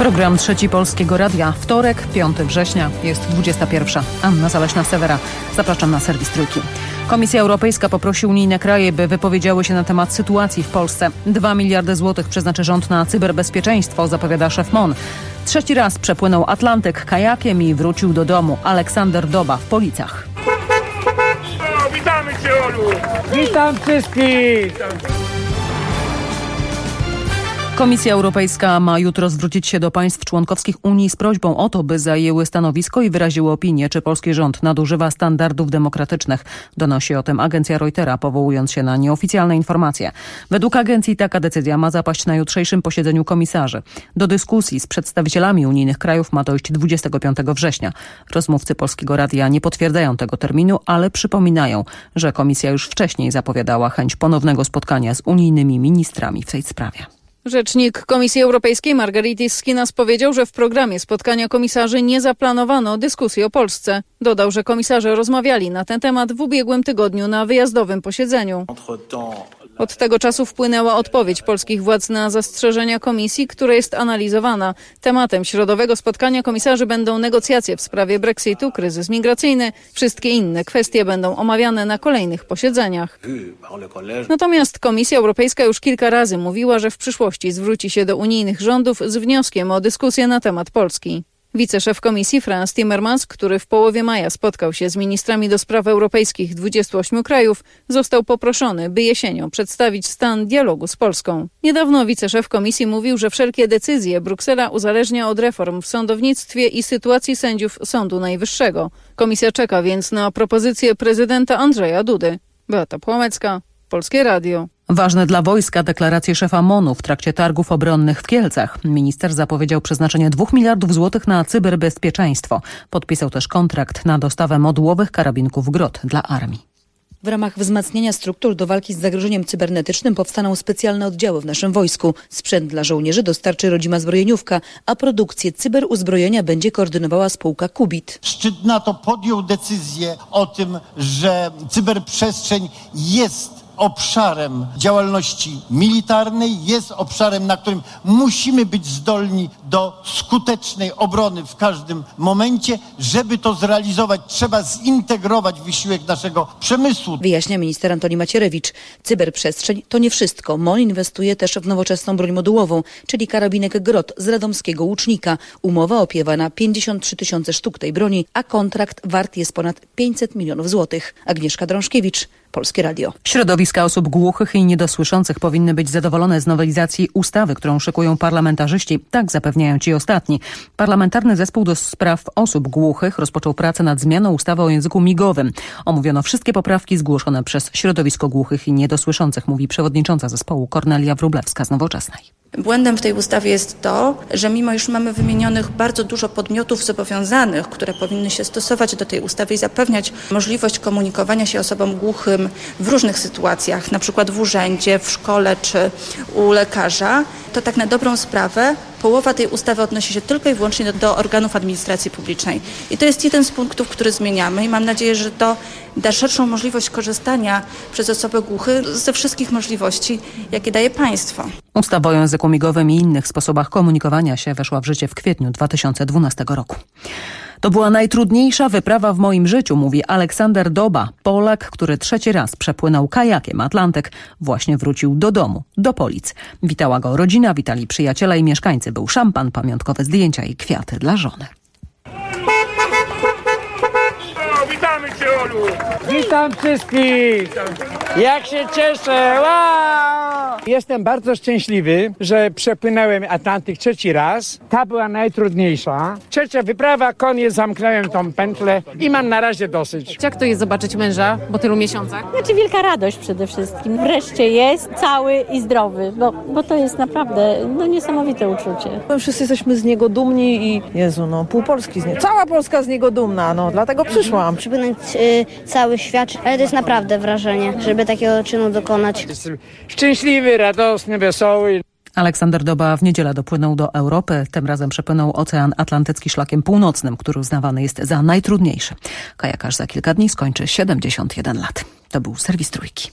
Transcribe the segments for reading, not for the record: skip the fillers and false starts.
Program Trzeci Polskiego Radia. Wtorek, 5 września, jest 21. Anna Zaleśna-Sewera. Zapraszam na serwis Trójki. Komisja Europejska poprosi unijne kraje, by wypowiedziały się na temat sytuacji w Polsce. 2 miliardy złotych przeznaczy rząd na cyberbezpieczeństwo, zapowiada szef MON. Trzeci raz przepłynął Atlantyk kajakiem i wrócił do domu. Aleksander Doba w Policach. Witamy Cię, Olu! Witam wszystkich! Komisja Europejska ma jutro zwrócić się do państw członkowskich Unii z prośbą o to, by zajęły stanowisko i wyraziły opinię, czy polski rząd nadużywa standardów demokratycznych. Donosi o tym agencja Reutera, powołując się na nieoficjalne informacje. Według agencji taka decyzja ma zapaść na jutrzejszym posiedzeniu komisarzy. Do dyskusji z przedstawicielami unijnych krajów ma dojść 25 września. Rozmówcy Polskiego Radia nie potwierdzają tego terminu, ale przypominają, że komisja już wcześniej zapowiadała chęć ponownego spotkania z unijnymi ministrami w tej sprawie. Rzecznik Komisji Europejskiej Margaritis Skinas powiedział, że w programie spotkania komisarzy nie zaplanowano dyskusji o Polsce. Dodał, że komisarze rozmawiali na ten temat w ubiegłym tygodniu na wyjazdowym posiedzeniu. Od tego czasu wpłynęła odpowiedź polskich władz na zastrzeżenia komisji, która jest analizowana. Tematem środowego spotkania komisarzy będą negocjacje w sprawie Brexitu, kryzys migracyjny. Wszystkie inne kwestie będą omawiane na kolejnych posiedzeniach. Natomiast Komisja Europejska już kilka razy mówiła, że w przyszłości zwróci się do unijnych rządów z wnioskiem o dyskusję na temat Polski. Wiceszef Komisji Frans Timmermans, który w połowie maja spotkał się z ministrami do spraw europejskich 28 krajów, został poproszony, by jesienią przedstawić stan dialogu z Polską. Niedawno wiceszef Komisji mówił, że wszelkie decyzje Bruksela uzależnia od reform w sądownictwie i sytuacji sędziów Sądu Najwyższego. Komisja czeka więc na propozycję prezydenta Andrzeja Dudy. Beata Płomecka, Polskie Radio. Ważne dla wojska deklaracje szefa MON-u w trakcie targów obronnych w Kielcach. Minister zapowiedział przeznaczenie 2 miliardów złotych na cyberbezpieczeństwo. Podpisał też kontrakt na dostawę modułowych karabinków Grot dla armii. W ramach wzmacniania struktur do walki z zagrożeniem cybernetycznym powstaną specjalne oddziały w naszym wojsku. Sprzęt dla żołnierzy dostarczy rodzima zbrojeniówka, a produkcję cyberuzbrojenia będzie koordynowała spółka Kubit. Szczyt NATO podjął decyzję o tym, że cyberprzestrzeń jest obszarem działalności militarnej, jest obszarem, na którym musimy być zdolni do skutecznej obrony w każdym momencie. Żeby to zrealizować, trzeba zintegrować wysiłek naszego przemysłu. Wyjaśnia minister Antoni Macierewicz. Cyberprzestrzeń to nie wszystko. MON inwestuje też w nowoczesną broń modułową, czyli karabinek Grot z radomskiego Łucznika. Umowa opiewa na 53 000 sztuk tej broni, a kontrakt wart jest ponad 500 milionów złotych. Agnieszka Drążkiewicz, Polskie Radio. Środowiska osób głuchych i niedosłyszących powinny być zadowolone z nowelizacji ustawy, którą szykują parlamentarzyści. Tak zapewniają ci ostatni. Parlamentarny Zespół do Spraw Osób Głuchych rozpoczął pracę nad zmianą ustawy o języku migowym. Omówiono wszystkie poprawki zgłoszone przez środowisko głuchych i niedosłyszących, mówi przewodnicząca zespołu Kornelia Wróblewska z Nowoczesnej. Błędem w tej ustawie jest to, że mimo iż mamy wymienionych bardzo dużo podmiotów zobowiązanych, które powinny się stosować do tej ustawy i zapewniać możliwość komunikowania się osobom głuchym w różnych sytuacjach, na przykład w urzędzie, w szkole czy u lekarza, to tak na dobrą sprawę połowa tej ustawy odnosi się tylko i wyłącznie do organów administracji publicznej. I to jest jeden z punktów, który zmieniamy i mam nadzieję, że to da szerszą możliwość korzystania przez osoby głuche ze wszystkich możliwości, jakie daje państwo. Ustawa o języku migowym i innych sposobach komunikowania się weszła w życie w kwietniu 2012 roku. To była najtrudniejsza wyprawa w moim życiu, mówi Aleksander Doba. Polak, który trzeci raz przepłynął kajakiem Atlantyk, właśnie wrócił do domu, do Polic. Witała go rodzina, witali przyjaciele i mieszkańcy. Był szampan, pamiątkowe zdjęcia i kwiaty dla żony. Witamy Cię, Olu! Witam wszystkich! Jak się cieszę! Wow! Jestem bardzo szczęśliwy, że przepłynąłem Atlantyk trzeci raz. Ta była najtrudniejsza. Trzecia wyprawa, koniec, zamknąłem tą pętlę i mam na razie dosyć. Jak to jest zobaczyć męża po tylu miesiącach? Znaczy wielka radość przede wszystkim. Wreszcie jest cały i zdrowy, bo to jest naprawdę niesamowite uczucie. Wszyscy jesteśmy z niego dumni i Jezu, pół Polski z niego. Cała Polska z niego dumna, dlatego przyszłam. Przypłynąć cały świat, ale to jest naprawdę wrażenie, żeby takiego czynu dokonać. Jestem szczęśliwy, radosny, wesoły. Aleksander Doba w niedzielę dopłynął do Europy. Tym razem przepłynął Ocean Atlantycki szlakiem północnym, który uznawany jest za najtrudniejszy. Kajakarz za kilka dni skończy 71 lat. To był serwis Trójki.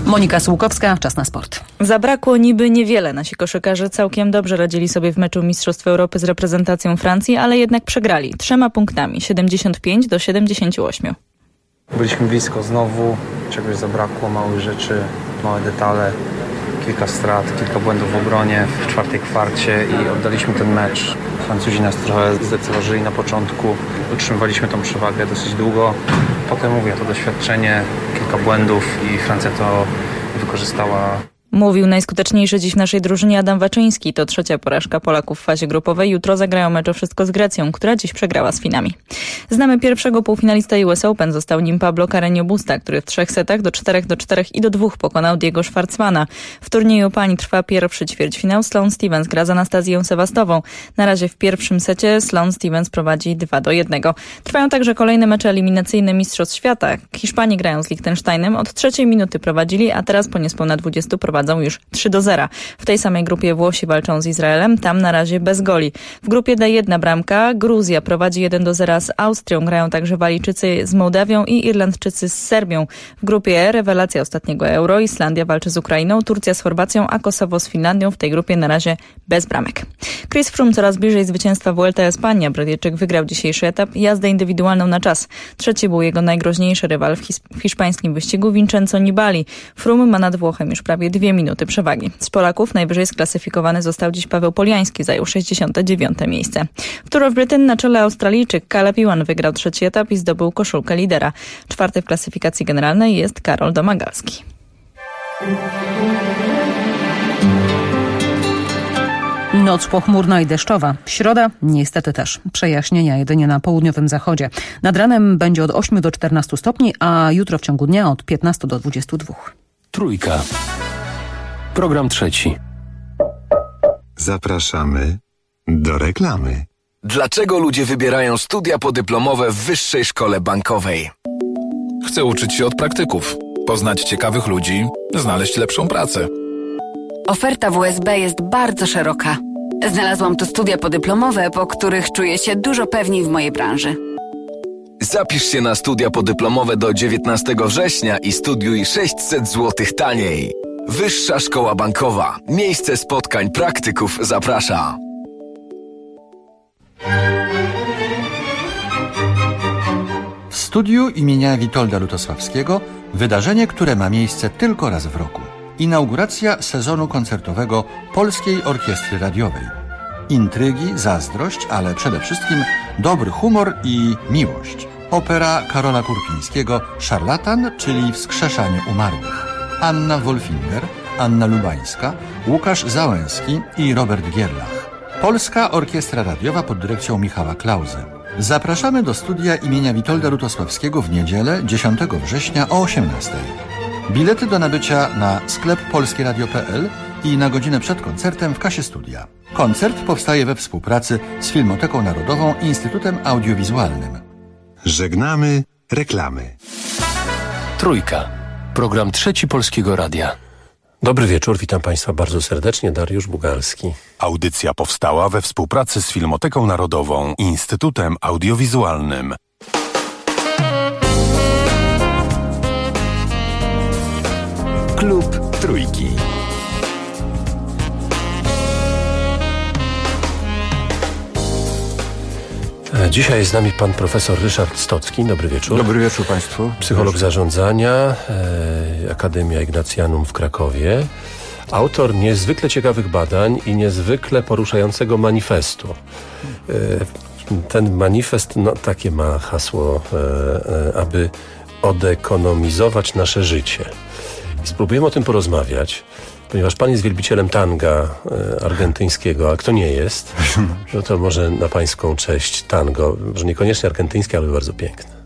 Monika Słukowska, czas na sport. Zabrakło niby niewiele. Nasi koszykarze całkiem dobrze radzili sobie w meczu Mistrzostw Europy z reprezentacją Francji, ale jednak przegrali 3 punktami, 75-78. Byliśmy blisko znowu, czegoś zabrakło, małych rzeczy, małe detale, kilka strat, kilka błędów w obronie w czwartej kwarcie i oddaliśmy ten mecz. Francuzi nas trochę zlekceważyli na początku, utrzymywaliśmy tą przewagę dosyć długo. Potem to doświadczenie, kilka błędów i Francja to wykorzystała. Mówił najskuteczniejszy dziś w naszej drużynie Adam Waczyński. To 3. porażka Polaków w fazie grupowej. Jutro zagrają mecz o wszystko z Grecją, która dziś przegrała z Finami. Znamy pierwszego półfinalistę US Open. Został nim Pablo Carreño Busta, który w 3 setach do 4-4 i do 2 pokonał Diego Schwartzmana. W turnieju pań trwa pierwszy ćwierćfinał. Sloane Stephens gra z Anastazją Sewastową. Na razie w pierwszym secie Sloane Stephens prowadzi 2-1. Trwają także kolejne mecze eliminacyjne Mistrzostw Świata. Hiszpanie grają z Liechtensteinem. Od 3 minuty prowadzili, a teraz po niespełna 20 prowadzą już 3-0. W tej samej grupie Włosi walczą z Izraelem, tam na razie bez goli. W grupie D 1 bramka, Gruzja prowadzi 1-0 z Austrią, grają także Walijczycy z Mołdawią i Irlandczycy z Serbią. W grupie E rewelacja ostatniego Euro, Islandia walczy z Ukrainą, Turcja z Chorwacją, a Kosowo z Finlandią. W tej grupie na razie bez bramek. Chris Froome coraz bliżej zwycięstwa Vuelta a España. Brytyjczyk wygrał dzisiejszy etap, jazdę indywidualną na czas. Trzeci był jego najgroźniejszy rywal w hiszpańskim wyścigu, Vincenzo Nibali. Froome ma nad Włochem już prawie 2 minuty przewagi. Z Polaków najwyżej sklasyfikowany został dziś Paweł Poliański, zajął 69. miejsce. W Tour of Britain na czele Australijczyk Caleb Ewan wygrał 3. etap i zdobył koszulkę lidera. 4. w klasyfikacji generalnej jest Karol Domagalski. Noc pochmurna i deszczowa. Środa niestety też. Przejaśnienia jedynie na południowym zachodzie. Nad ranem będzie od 8 do 14 stopni, a jutro w ciągu dnia od 15 do 22. Trójka. Program 3. Zapraszamy do reklamy. Dlaczego ludzie wybierają studia podyplomowe w Wyższej Szkole Bankowej? Chcę uczyć się od praktyków, poznać ciekawych ludzi, znaleźć lepszą pracę. Oferta WSB jest bardzo szeroka. Znalazłam tu studia podyplomowe, po których czuję się dużo pewniej w mojej branży. Zapisz się na studia podyplomowe do 19 września i studiuj 600 zł taniej. Wyższa Szkoła Bankowa. Miejsce spotkań praktyków zaprasza. W studiu imienia Witolda Lutosławskiego wydarzenie, które ma miejsce tylko raz w roku. Inauguracja sezonu koncertowego Polskiej Orkiestry Radiowej. Intrygi, zazdrość, ale przede wszystkim dobry humor i miłość. Opera Karola Kurpińskiego Szarlatan, czyli Wskrzeszanie umarłych. Anna Wolfinger, Anna Lubańska, Łukasz Załęski i Robert Gierlach. Polska Orkiestra Radiowa pod dyrekcją Michała Klauzy. Zapraszamy do studia imienia Witolda Lutosławskiego w niedzielę 10 września o 18:00. Bilety do nabycia na sklep polskieradio.pl i na godzinę przed koncertem w kasie studia. Koncert powstaje we współpracy z Filmoteką Narodową i Instytutem Audiowizualnym. Żegnamy reklamy. Trójka. Program 3 Polskiego Radia. Dobry wieczór, witam Państwa bardzo serdecznie, Dariusz Bugalski. Audycja powstała we współpracy z Filmoteką Narodową i Instytutem Audiowizualnym. Klub Trójki. Dzisiaj jest z nami pan profesor Ryszard Stocki. Dobry wieczór. Dobry wieczór Państwu. Psycholog zarządzania, Akademia Ignatianum w Krakowie. Autor niezwykle ciekawych badań i niezwykle poruszającego manifestu. Ten manifest, takie ma hasło, aby odekonomizować nasze życie. I spróbujemy o tym porozmawiać, ponieważ pan jest wielbicielem tanga argentyńskiego, a kto nie jest, no to może na pańską cześć tango, może niekoniecznie argentyńskie, ale bardzo piękne.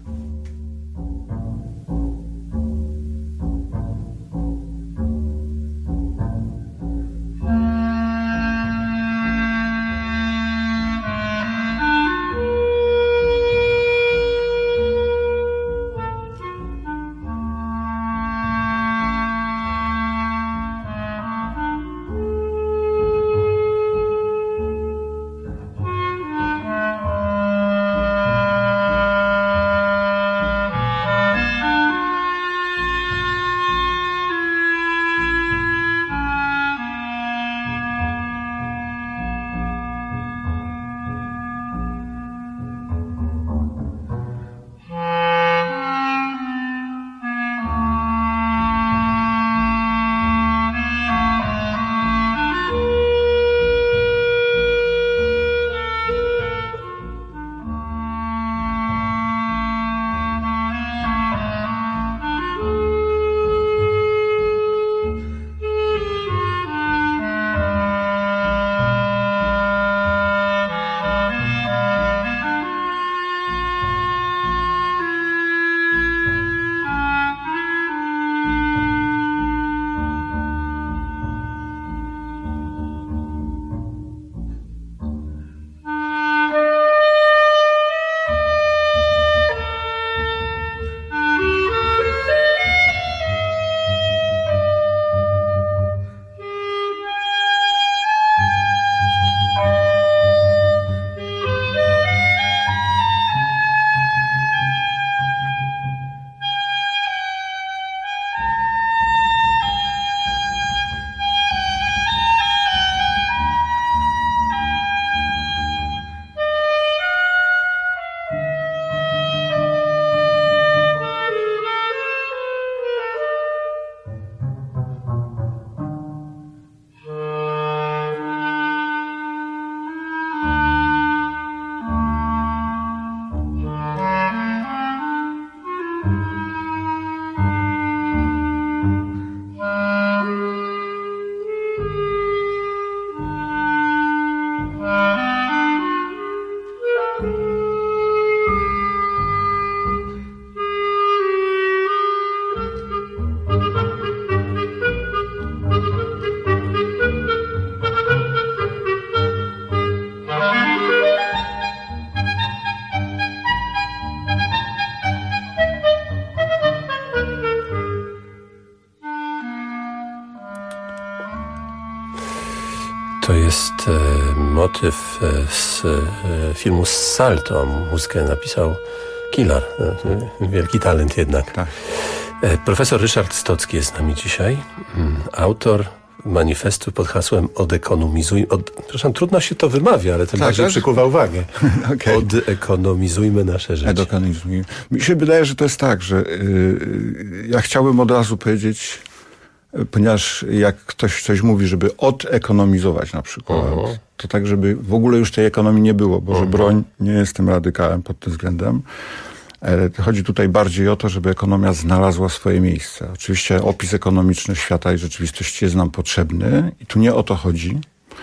To jest motyw z filmu Salto. Muzykę napisał Kilar. Wielki talent jednak. Tak. Profesor Ryszard Stocki jest z nami dzisiaj. Autor manifestu pod hasłem przepraszam, trudno się to wymawia, ale ten bardziej przykuwa uwagę. Okay. Odekonomizujmy nasze życie. Mi się wydaje, że to jest tak, że ja chciałbym od razu powiedzieć, ponieważ jak ktoś coś mówi, żeby odekonomizować na przykład, to tak, żeby w ogóle już tej ekonomii nie było, bo że broń, nie jestem radykałem pod tym względem. Chodzi tutaj bardziej o to, żeby ekonomia znalazła swoje miejsce. Oczywiście opis ekonomiczny świata i rzeczywistości jest nam potrzebny i tu nie o to chodzi.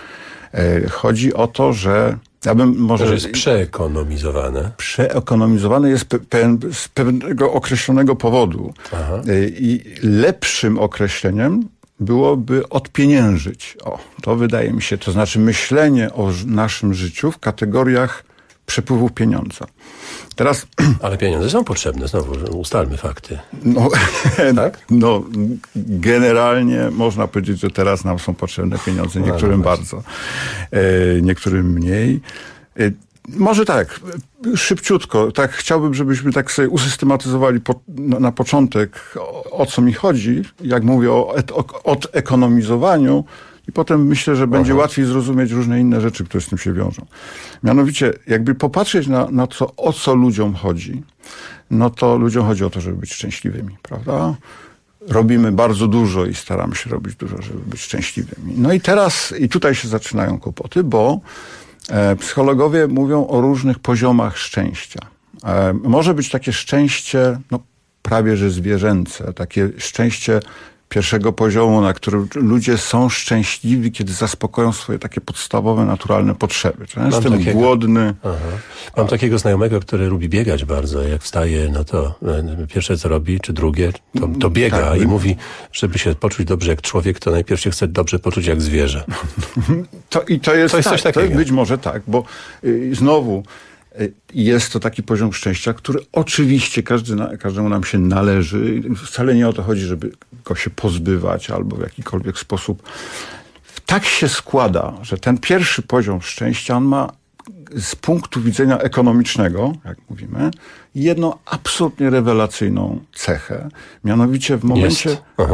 Chodzi o to, że ja bym może... To jest przeekonomizowane. Przeekonomizowane jest z pewnego określonego powodu. Aha. I lepszym określeniem byłoby odpieniężyć. To wydaje mi się, to znaczy myślenie o naszym życiu w kategoriach przepływu pieniądza. Teraz... Ale pieniądze są potrzebne, znowu ustalmy fakty. Tak? Generalnie można powiedzieć, że teraz nam są potrzebne pieniądze, niektórym bardzo, niektórym mniej. Może tak, szybciutko, tak chciałbym, żebyśmy tak sobie usystematyzowali na początek, o co mi chodzi, jak mówię o odekonomizowaniu. I potem myślę, że będzie łatwiej zrozumieć różne inne rzeczy, które z tym się wiążą. Mianowicie, jakby popatrzeć na to, o co ludziom chodzi, no to ludziom chodzi o to, żeby być szczęśliwymi, prawda? Robimy bardzo dużo i staramy się robić dużo, żeby być szczęśliwymi. No i tutaj się zaczynają kłopoty, bo psychologowie mówią o różnych poziomach szczęścia. Może być takie szczęście, prawie że zwierzęce, takie szczęście pierwszego poziomu, na którym ludzie są szczęśliwi, kiedy zaspokoją swoje takie podstawowe, naturalne potrzeby. Jestem głodny. Mam takiego znajomego, który lubi biegać bardzo. Jak wstaje, no to pierwsze co robi, czy drugie, to biega i mówi, żeby się poczuć dobrze jak człowiek, to najpierw się chce dobrze poczuć jak zwierzę. To jest coś takiego. To jest być może tak, bo znowu jest to taki poziom szczęścia, który oczywiście każdemu nam się należy. Wcale nie o to chodzi, żeby go się pozbywać albo w jakikolwiek sposób. Tak się składa, że ten pierwszy poziom szczęścia, on ma z punktu widzenia ekonomicznego, jak mówimy, jedną absolutnie rewelacyjną cechę. Mianowicie w momencie...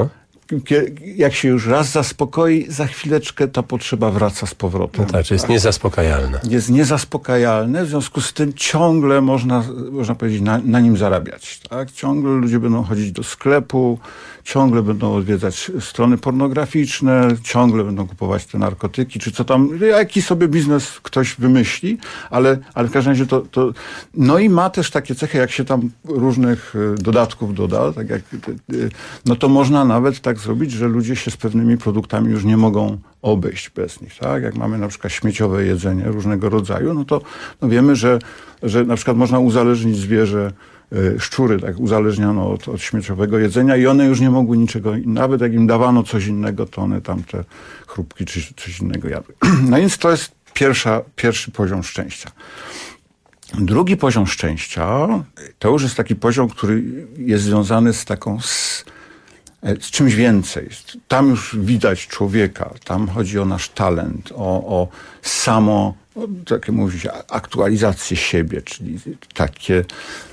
Jak się już raz zaspokoi, za chwileczkę ta potrzeba wraca z powrotem. No tak, jest niezaspokajalne. Jest niezaspokajalne, w związku z tym ciągle można powiedzieć, na nim zarabiać. Tak? Ciągle ludzie będą chodzić do sklepu, ciągle będą odwiedzać strony pornograficzne, ciągle będą kupować te narkotyki, czy co tam, jaki sobie biznes ktoś wymyśli, ale w każdym razie to... No i ma też takie cechy, jak się tam różnych dodatków doda, tak jak, no to można nawet tak zrobić, że ludzie się z pewnymi produktami już nie mogą obejść bez nich. Tak? Jak mamy na przykład śmieciowe jedzenie różnego rodzaju, no to wiemy, że na przykład można uzależnić zwierzę, szczury tak uzależniano od śmieciowego jedzenia i one już nie mogły niczego, nawet jak im dawano coś innego, to one tam te chrupki czy coś innego jadły. No więc to jest pierwszy poziom szczęścia. Drugi poziom szczęścia to już jest taki poziom, który jest związany z czymś więcej. Tam już widać człowieka, tam chodzi o nasz talent, o takie mówi się, aktualizację siebie, czyli takie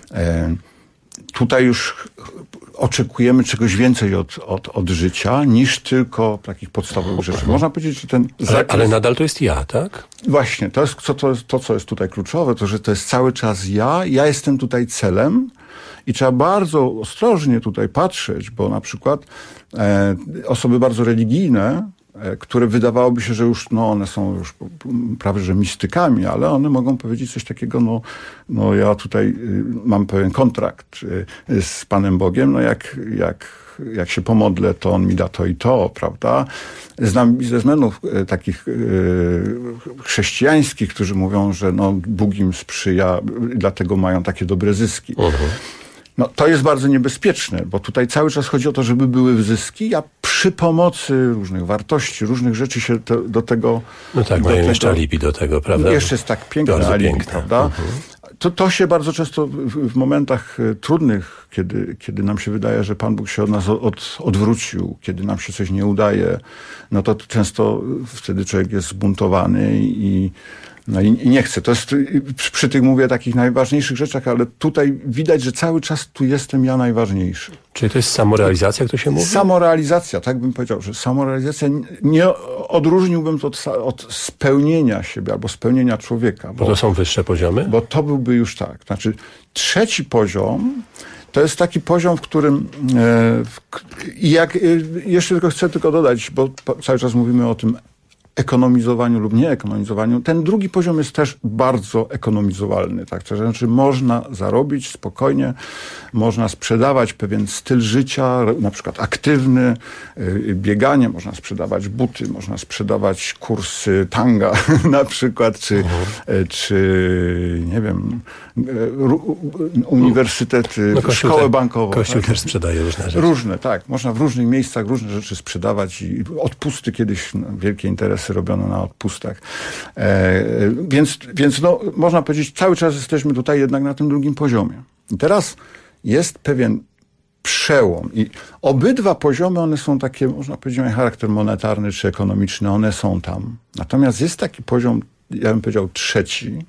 tutaj już oczekujemy czegoś więcej od życia, niż tylko takich podstawowych rzeczy. Można powiedzieć, że ten zakres... Ale nadal to jest ja, tak? Właśnie, to jest to, co jest tutaj kluczowe, to, że to jest cały czas ja jestem tutaj celem i trzeba bardzo ostrożnie tutaj patrzeć, bo na przykład osoby bardzo religijne, które wydawałoby się, że już, one są już prawie że mistykami, ale one mogą powiedzieć coś takiego, ja tutaj mam pewien kontrakt z Panem Bogiem, jak się pomodlę, to On mi da to i to, prawda? Znam biznesmenów takich chrześcijańskich, którzy mówią, że Bóg im sprzyja, dlatego mają takie dobre zyski. To jest bardzo niebezpieczne, bo tutaj cały czas chodzi o to, żeby były zyski, a przy pomocy różnych wartości, różnych rzeczy się do tego... No tak, mają jeszcze alibi do tego, prawda? Jeszcze jest tak piękne alibi, prawda? To się bardzo często w momentach trudnych, kiedy nam się wydaje, że Pan Bóg się od nas odwrócił, kiedy nam się coś nie udaje, no to często wtedy człowiek jest zbuntowany i nie chce. To jest, przy tych mówię takich najważniejszych rzeczach, ale tutaj widać, że cały czas tu jestem ja najważniejszy. Czyli to jest samorealizacja, jak to się mówi? Samorealizacja, tak bym powiedział, że samorealizacja, nie odróżniłbym to od spełnienia siebie albo spełnienia człowieka. Bo to są wyższe poziomy? Bo to byłby już tak. Znaczy, trzeci poziom to jest taki poziom, w którym jeszcze chcę dodać, bo cały czas mówimy o tym ekonomizowaniu lub nieekonomizowaniu. Ten drugi poziom jest też bardzo ekonomizowalny. Tak? To znaczy można zarobić spokojnie, można sprzedawać pewien styl życia, na przykład aktywny, bieganie, można sprzedawać buty, można sprzedawać kursy tanga na przykład, czy nie wiem, uniwersytety, szkołę bankową. Kościół też sprzedaje różne rzeczy. Różne, tak. Można w różnych miejscach różne rzeczy sprzedawać i odpusty kiedyś, wielkie interesy robiono na odpustach. Więc można powiedzieć, cały czas jesteśmy tutaj jednak na tym drugim poziomie. I teraz jest pewien przełom i obydwa poziomy, one są takie, można powiedzieć, mają charakter monetarny czy ekonomiczny, one są tam. Natomiast jest taki poziom, ja bym powiedział trzeci,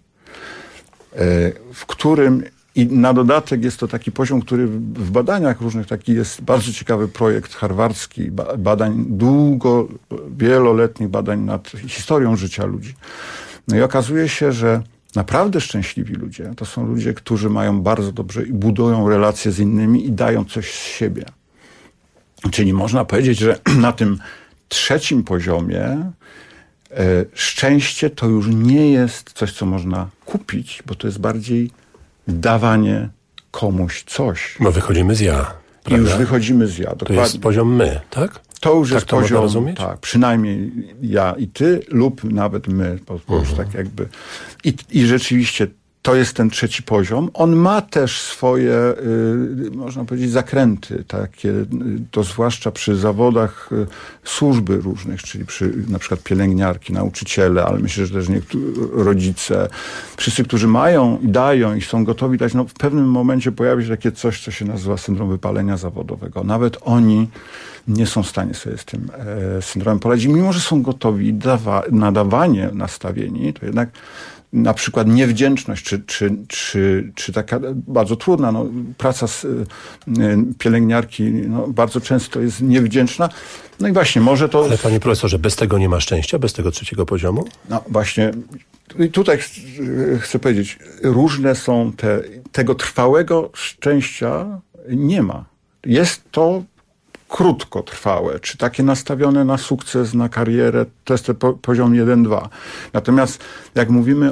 w którym i na dodatek jest to taki poziom, który w badaniach różnych, taki jest bardzo ciekawy projekt harwardzki, badań wieloletnich badań nad historią życia ludzi. No i okazuje się, że naprawdę szczęśliwi ludzie to są ludzie, którzy mają bardzo dobrze i budują relacje z innymi i dają coś z siebie. Czyli można powiedzieć, że na tym trzecim poziomie szczęście to już nie jest coś, co można kupić, bo to jest bardziej dawanie komuś coś. Bo wychodzimy z ja. I już wychodzimy z ja. Dokładnie. To jest poziom my, tak? To już jest poziom, rozumieć? Tak, przynajmniej ja i ty lub nawet my. Już tak jakby. I rzeczywiście to jest ten trzeci poziom. On ma też swoje, można powiedzieć, zakręty takie, to zwłaszcza przy zawodach służby różnych, czyli przy na przykład pielęgniarki, nauczyciele, ale myślę, że też rodzice. Wszyscy, którzy mają i dają i są gotowi dać, no w pewnym momencie pojawi się takie coś, co się nazywa syndrom wypalenia zawodowego. Nawet oni nie są w stanie sobie z tym syndromem poradzić. Mimo że są gotowi nadawanie nastawieni, to jednak na przykład niewdzięczność, czy taka bardzo trudna, praca z pielęgniarki bardzo często jest niewdzięczna. No i właśnie, może to... Ale panie profesorze, bez tego nie ma szczęścia, bez tego trzeciego poziomu? No właśnie, i tutaj chcę powiedzieć, różne są tego trwałego szczęścia nie ma. Jest to krótkotrwałe, czy takie nastawione na sukces, na karierę, to jest ten poziom 1-2. Natomiast jak mówimy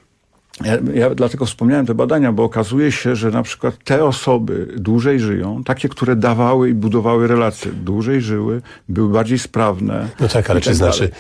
ja dlatego wspomniałem te badania, bo okazuje się, że na przykład te osoby dłużej żyją, takie, które dawały i budowały relacje, dłużej żyły, były bardziej sprawne. No tak, ale czy znaczy,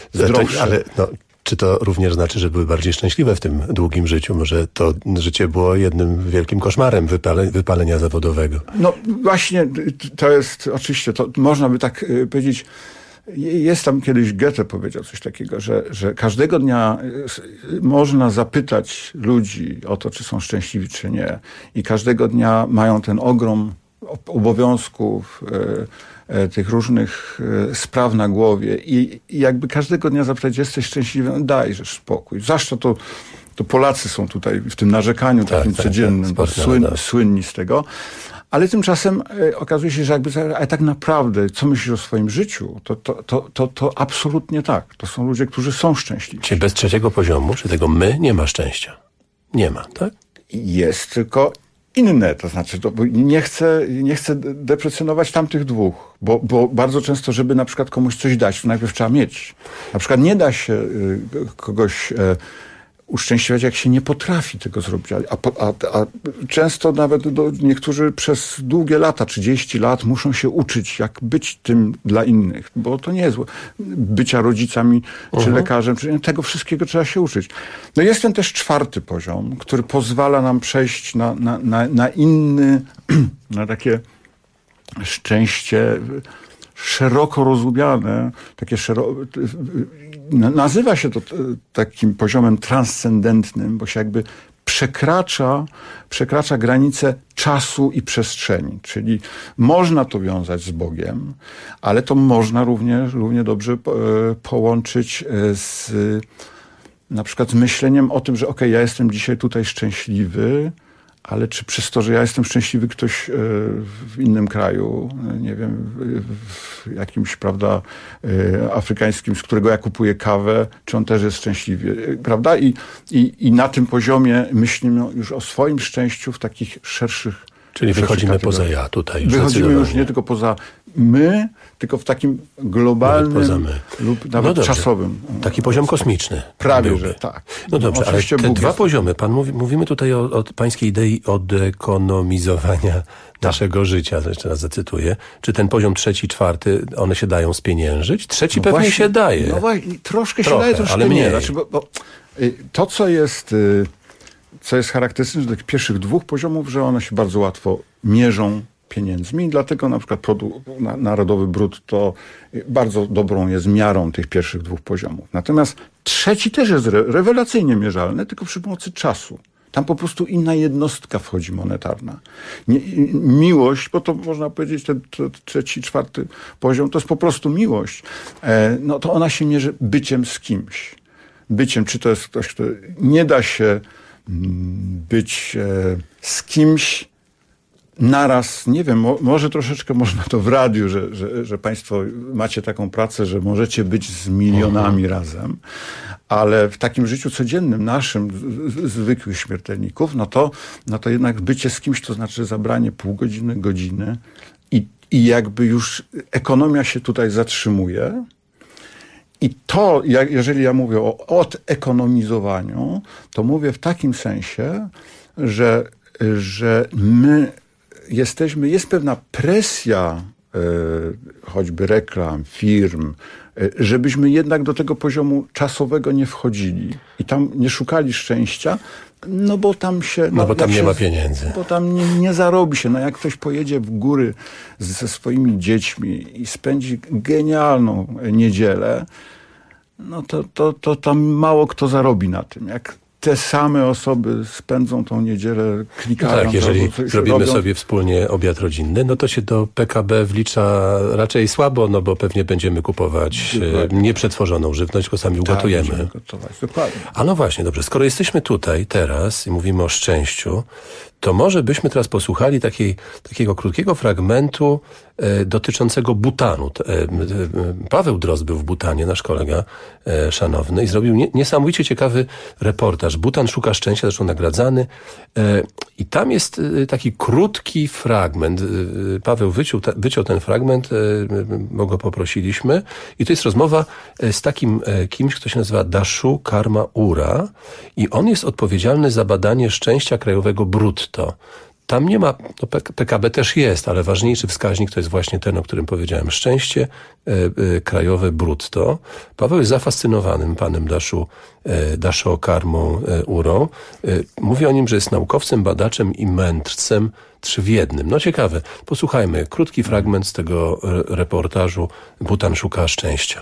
czy to również znaczy, że były bardziej szczęśliwe w tym długim życiu? Może to życie było jednym wielkim koszmarem wypalenia zawodowego? No właśnie, to jest oczywiście, to można by tak powiedzieć, jest tam kiedyś Goethe powiedział coś takiego, że każdego dnia można zapytać ludzi o to, czy są szczęśliwi, czy nie. I każdego dnia mają ten ogrom obowiązków, tych różnych spraw na głowie i jakby każdego dnia zapytać, jesteś szczęśliwy? No dajżesz spokój. Zwłaszcza to Polacy są tutaj w tym narzekaniu takim codziennym, słynni z tego. Ale tymczasem okazuje się, że ale tak naprawdę, co myślisz o swoim życiu, to absolutnie tak. To są ludzie, którzy są szczęśliwi. Czyli bez trzeciego poziomu, czy tego my, nie ma szczęścia. Nie ma, tak? Jest, tylko inne, to znaczy, nie chcę deprecjonować tamtych dwóch, bo bardzo często, żeby na przykład komuś coś dać, to najpierw trzeba mieć. Na przykład nie da się kogoś uszczęśliwiać, jak się nie potrafi tego zrobić. A często nawet niektórzy przez długie lata, 30 lat, muszą się uczyć, jak być tym dla innych, bo to nie jest bycia rodzicami, czy lekarzem, czy tego wszystkiego trzeba się uczyć. No jest ten też czwarty poziom, który pozwala nam przejść na inny, na takie szczęście szeroko rozumiane, nazywa się to takim poziomem transcendentnym, bo się jakby przekracza granice czasu i przestrzeni. Czyli można to wiązać z Bogiem, ale to można równie dobrze połączyć z na przykład z myśleniem o tym, że okej, ja jestem dzisiaj tutaj szczęśliwy, ale czy przez to, że ja jestem szczęśliwy, ktoś w innym kraju, nie wiem, w jakimś, prawda, afrykańskim, z którego ja kupuję kawę, czy on też jest szczęśliwy, prawda? I na tym poziomie myślimy już o swoim szczęściu w takich szerszych... Czyli wychodzimy poza ja tutaj. Wychodzimy już nie tylko poza my, tylko w takim globalnym lub nawet czasowym. Taki poziom kosmiczny. Prawie, że tak. No dobrze, ale te dwa poziomy, mówimy tutaj o pańskiej idei odekonomizowania naszego życia, to jeszcze raz zacytuję. Czy ten poziom 3., 4, one się dają spieniężyć? 3 pewnie właśnie, się daje. No właśnie, troszkę się daje, troszkę ale nie. Znaczy, bo to, co jest charakterystyczne dla tych pierwszych 2 poziomów, że one się bardzo łatwo mierzą pieniędzmi, dlatego na przykład produkt narodowy brutto bardzo dobrą jest miarą tych pierwszych 2 poziomów. Natomiast 3 też jest rewelacyjnie mierzalny, tylko przy pomocy czasu. Tam po prostu inna jednostka wchodzi monetarna. Miłość, bo to można powiedzieć, ten 3., 4 poziom, to jest po prostu miłość. No to ona się mierzy byciem z kimś. Byciem, czy to jest ktoś, kto nie da się być z kimś naraz, nie wiem, może troszeczkę można to w radiu, że państwo macie taką pracę, że możecie być z milionami razem, ale w takim życiu codziennym, naszym, zwykłych śmiertelników, no to jednak bycie z kimś to znaczy zabranie pół godziny, godziny i jakby już ekonomia się tutaj zatrzymuje. I to, jeżeli ja mówię o odekonomizowaniu, to mówię w takim sensie, że my jest pewna presja choćby reklam, firm, żebyśmy jednak do tego poziomu czasowego nie wchodzili i tam nie szukali szczęścia, no bo tam się... No bo tam nie ma pieniędzy. Bo tam nie zarobi się. No jak ktoś pojedzie w góry ze swoimi dziećmi i spędzi genialną niedzielę, no to tam mało kto zarobi na tym. Jak te same osoby spędzą tą niedzielę klikają. Tak, jeżeli zrobimy sobie wspólnie obiad rodzinny, no to się do PKB wlicza raczej słabo, no bo pewnie będziemy kupować nieprzetworzoną żywność, tylko sami ugotujemy. Dokładnie. A no właśnie, dobrze, skoro jesteśmy tutaj teraz i mówimy o szczęściu, to może byśmy teraz posłuchali takiego krótkiego fragmentu dotyczącego Butanu. Paweł Drozd był w Butanie, nasz kolega szanowny, i zrobił niesamowicie ciekawy reportaż. Butan szuka szczęścia, zresztą nagradzany. I tam jest taki krótki fragment. Paweł wyciął ten fragment, bo go poprosiliśmy. I to jest rozmowa z takim kimś, kto się nazywa Dashu Karma Ura. I on jest odpowiedzialny za badanie szczęścia krajowego brutto. Tam nie ma, no PKB też jest, ale ważniejszy wskaźnik to jest właśnie ten, o którym powiedziałem. Szczęście krajowe brutto. Paweł jest zafascynowanym panem Dashu Karmą Urą. Mówi o nim, że jest naukowcem, badaczem i mędrcem 3 w jednym. No ciekawe. Posłuchajmy krótki fragment z tego reportażu Butan szuka szczęścia.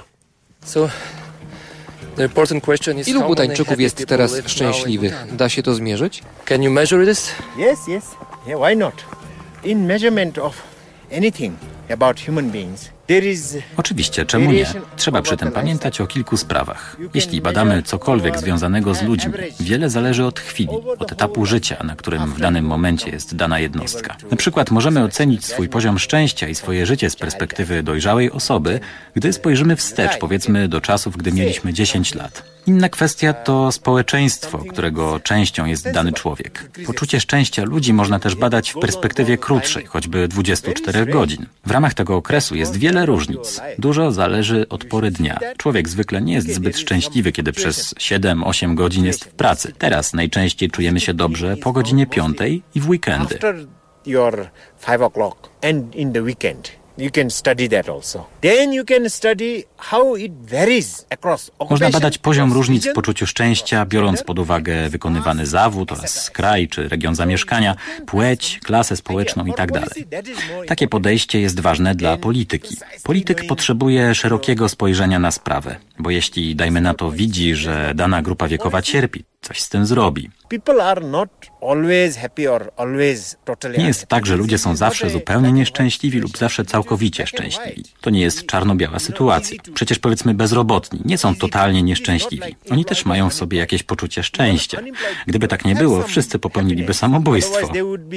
Ilu Butańczyków jest teraz szczęśliwych? Da się to zmierzyć? Can you measure this? Yes. Yeah, why not? In measurement of anything about human beings, Oczywiście, czemu nie? Trzeba przy tym pamiętać o kilku sprawach. Jeśli badamy cokolwiek związanego z ludźmi, wiele zależy od chwili, od etapu życia, na którym w danym momencie jest dana jednostka. Na przykład możemy ocenić swój poziom szczęścia i swoje życie z perspektywy dojrzałej osoby, gdy spojrzymy wstecz, powiedzmy, do czasów, gdy mieliśmy 10 lat. Inna kwestia to społeczeństwo, którego częścią jest dany człowiek. Poczucie szczęścia ludzi można też badać w perspektywie krótszej, choćby 24 godzin. W ramach tego okresu jest wiele różnic. Dużo zależy od pory dnia. Człowiek zwykle nie jest zbyt szczęśliwy, kiedy przez 7-8 godzin jest w pracy. Teraz najczęściej czujemy się dobrze po godzinie 5 i w weekendy. You can study that also. Then you can study how it varies across occupation. Można badać poziom różnic w poczuciu szczęścia, biorąc pod uwagę wykonywany zawód oraz kraj czy region zamieszkania, płeć, klasę społeczną itd. Takie podejście jest ważne dla polityki. Polityk potrzebuje szerokiego spojrzenia na sprawę, bo jeśli, dajmy na to, widzi, że dana grupa wiekowa cierpi, coś z tym zrobi. Nie jest tak, że ludzie są zawsze zupełnie nieszczęśliwi lub zawsze całkowicie szczęśliwi. To nie jest czarno-biała sytuacja. Przecież powiedzmy bezrobotni nie są totalnie nieszczęśliwi. Oni też mają w sobie jakieś poczucie szczęścia. Gdyby tak nie było, wszyscy popełniliby samobójstwo.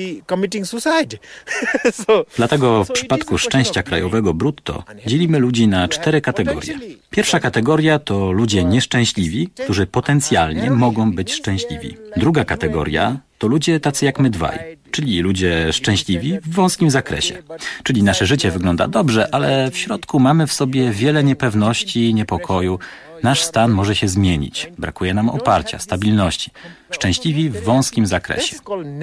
Dlatego w przypadku szczęścia krajowego brutto dzielimy ludzi na 4 kategorie. Pierwsza kategoria to ludzie nieszczęśliwi, którzy potencjalnie mogą być szczęśliwi. Druga kategoria to ludzie tacy jak my dwaj, czyli ludzie szczęśliwi w wąskim zakresie. Czyli nasze życie wygląda dobrze, ale w środku mamy w sobie wiele niepewności, niepokoju. Nasz stan może się zmienić. Brakuje nam oparcia, stabilności. Szczęśliwi w wąskim zakresie.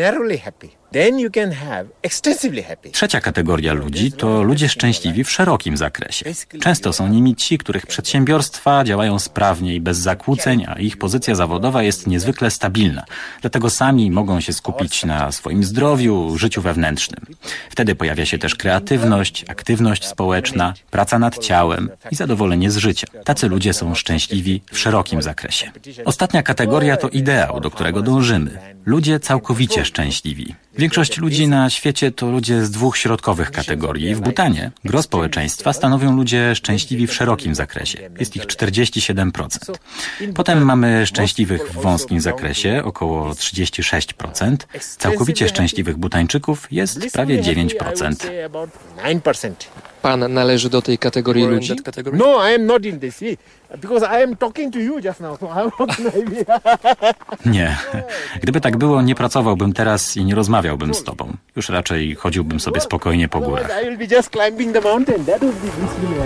Trzecia kategoria ludzi to ludzie szczęśliwi w szerokim zakresie. Często są nimi ci, których przedsiębiorstwa działają sprawnie i bez zakłóceń, a ich pozycja zawodowa jest niezwykle stabilna. Dlatego sami mogą się skupić na swoim zdrowiu, życiu wewnętrznym. Wtedy pojawia się też kreatywność, aktywność społeczna, praca nad ciałem i zadowolenie z życia. Tacy ludzie są szczęśliwi w szerokim zakresie. Ostatnia kategoria to ideał, do którego dążymy. Ludzie całkowicie szczęśliwi. Większość ludzi na świecie to ludzie z 2 środkowych kategorii. W Bhutanie gros społeczeństwa stanowią ludzie szczęśliwi w szerokim zakresie. Jest ich 47%. Potem mamy szczęśliwych w wąskim zakresie, około 36%. Całkowicie szczęśliwych Bhutańczyków jest prawie 9%. Pan należy do tej kategorii ludzi? No, I am not in this. Because I am talking to you just now, so I'm not Nie. Gdyby tak było, nie pracowałbym teraz i nie rozmawiałbym z tobą. Już raczej chodziłbym sobie spokojnie po górach. I will be just climbing the mountain. That would be blissful.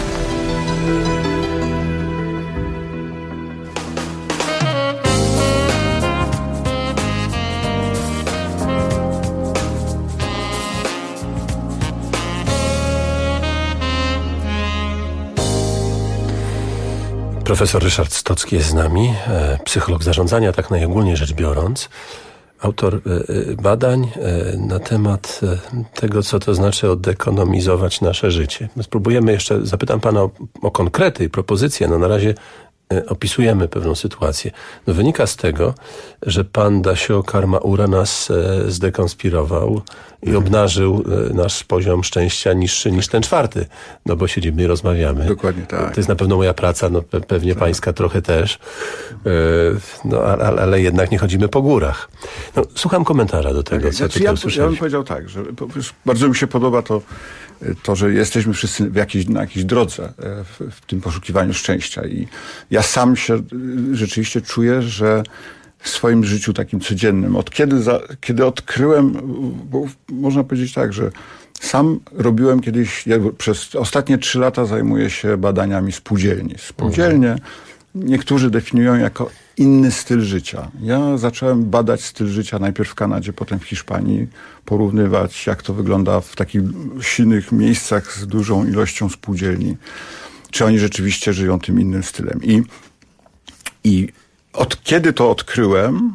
Profesor Ryszard Stocki jest z nami, psycholog zarządzania, tak najogólniej rzecz biorąc, autor badań na temat tego, co to znaczy odekonomizować nasze życie. Spróbujemy jeszcze, zapytam pana o konkrety i propozycje, no na razie opisujemy pewną sytuację. No wynika z tego, że pan Dasio Karmaura nas zdekonspirował i obnażył nasz poziom szczęścia niższy niż ten 4. No bo siedzimy i rozmawiamy. Dokładnie tak. To jest na pewno moja praca, no pewnie pańska trochę też. No ale jednak nie chodzimy po górach. No, słucham komentarza do tego, co tutaj usłyszeliśmy. Ja bym powiedział tak, że bardzo mi się podoba to, że jesteśmy wszyscy na jakiejś drodze w tym poszukiwaniu szczęścia. I ja sam się rzeczywiście czuję, że w swoim życiu takim codziennym, kiedy odkryłem, bo można powiedzieć tak, że sam robiłem kiedyś, przez ostatnie 3 lata zajmuję się badaniami spółdzielni. Spółdzielnie niektórzy definiują jako inny styl życia. Ja zacząłem badać styl życia najpierw w Kanadzie, potem w Hiszpanii, porównywać, jak to wygląda w takich silnych miejscach z dużą ilością spółdzielni. Czy oni rzeczywiście żyją tym innym stylem. I od kiedy to odkryłem,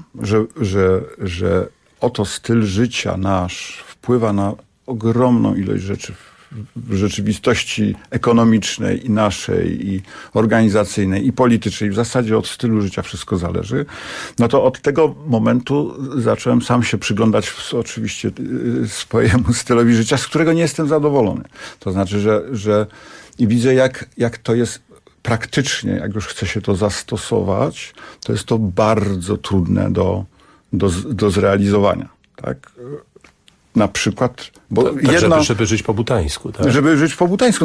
że oto styl życia nasz wpływa na ogromną ilość rzeczy w rzeczywistości ekonomicznej i naszej, i organizacyjnej, i politycznej. W zasadzie od stylu życia wszystko zależy. No to od tego momentu zacząłem sam się przyglądać oczywiście swojemu stylowi życia, z którego nie jestem zadowolony. To znaczy, że i widzę, jak to jest praktycznie, jak już chce się to zastosować, to jest to bardzo trudne do zrealizowania. Tak? Na przykład, bo żeby żyć po butańsku, tak? Żeby żyć po butańsku.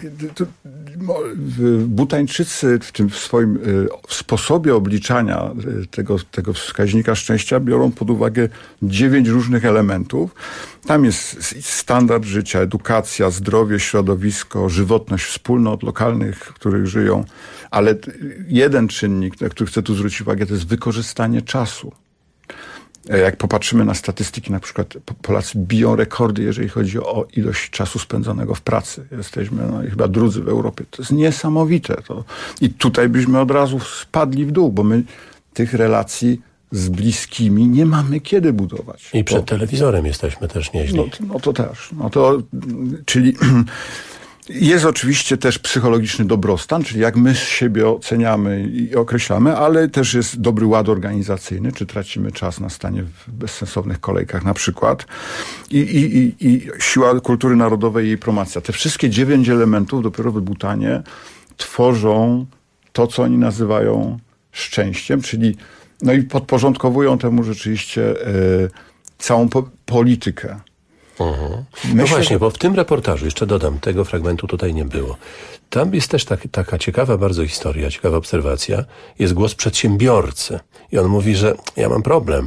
Butańczycy w tym swoim sposobie obliczania tego wskaźnika szczęścia biorą pod uwagę 9 różnych elementów. Tam jest standard życia, edukacja, zdrowie, środowisko, żywotność wspólnot lokalnych, w których żyją. Ale jeden czynnik, na który chcę tu zwrócić uwagę, to jest wykorzystanie czasu. Jak popatrzymy na statystyki, na przykład Polacy biją rekordy, jeżeli chodzi o ilość czasu spędzonego w pracy. Jesteśmy chyba drudzy w Europie. To jest niesamowite. I tutaj byśmy od razu spadli w dół, bo my tych relacji z bliskimi nie mamy kiedy budować. I przed telewizorem jesteśmy też nieźli. No to też. Czyli Jest oczywiście też psychologiczny dobrostan, czyli jak my siebie oceniamy i określamy, ale też jest dobry ład organizacyjny, czy tracimy czas na stanie w bezsensownych kolejkach na przykład. I siła kultury narodowej i jej promocja. Te wszystkie 9 elementów dopiero w Bhutanie tworzą to, co oni nazywają szczęściem, czyli no i podporządkowują temu rzeczywiście całą politykę. No właśnie, bo w tym reportażu, jeszcze dodam, tego fragmentu tutaj nie było. Tam jest też taka ciekawa bardzo historia, ciekawa obserwacja. Jest głos przedsiębiorcy. I on mówi, że ja mam problem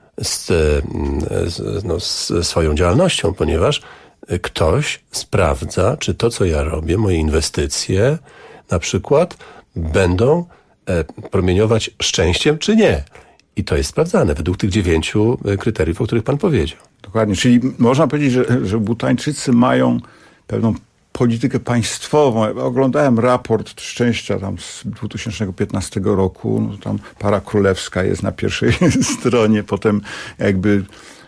ze swoją działalnością, ponieważ ktoś sprawdza, czy to, co ja robię, moje inwestycje na przykład będą promieniować szczęściem, czy nie. I to jest sprawdzane według tych 9 kryteriów, o których pan powiedział. Dokładnie, czyli można powiedzieć, że Bhutańczycy mają pewną politykę państwową. Oglądałem raport szczęścia tam z 2015 roku, no tam para królewska jest na pierwszej stronie, potem jakby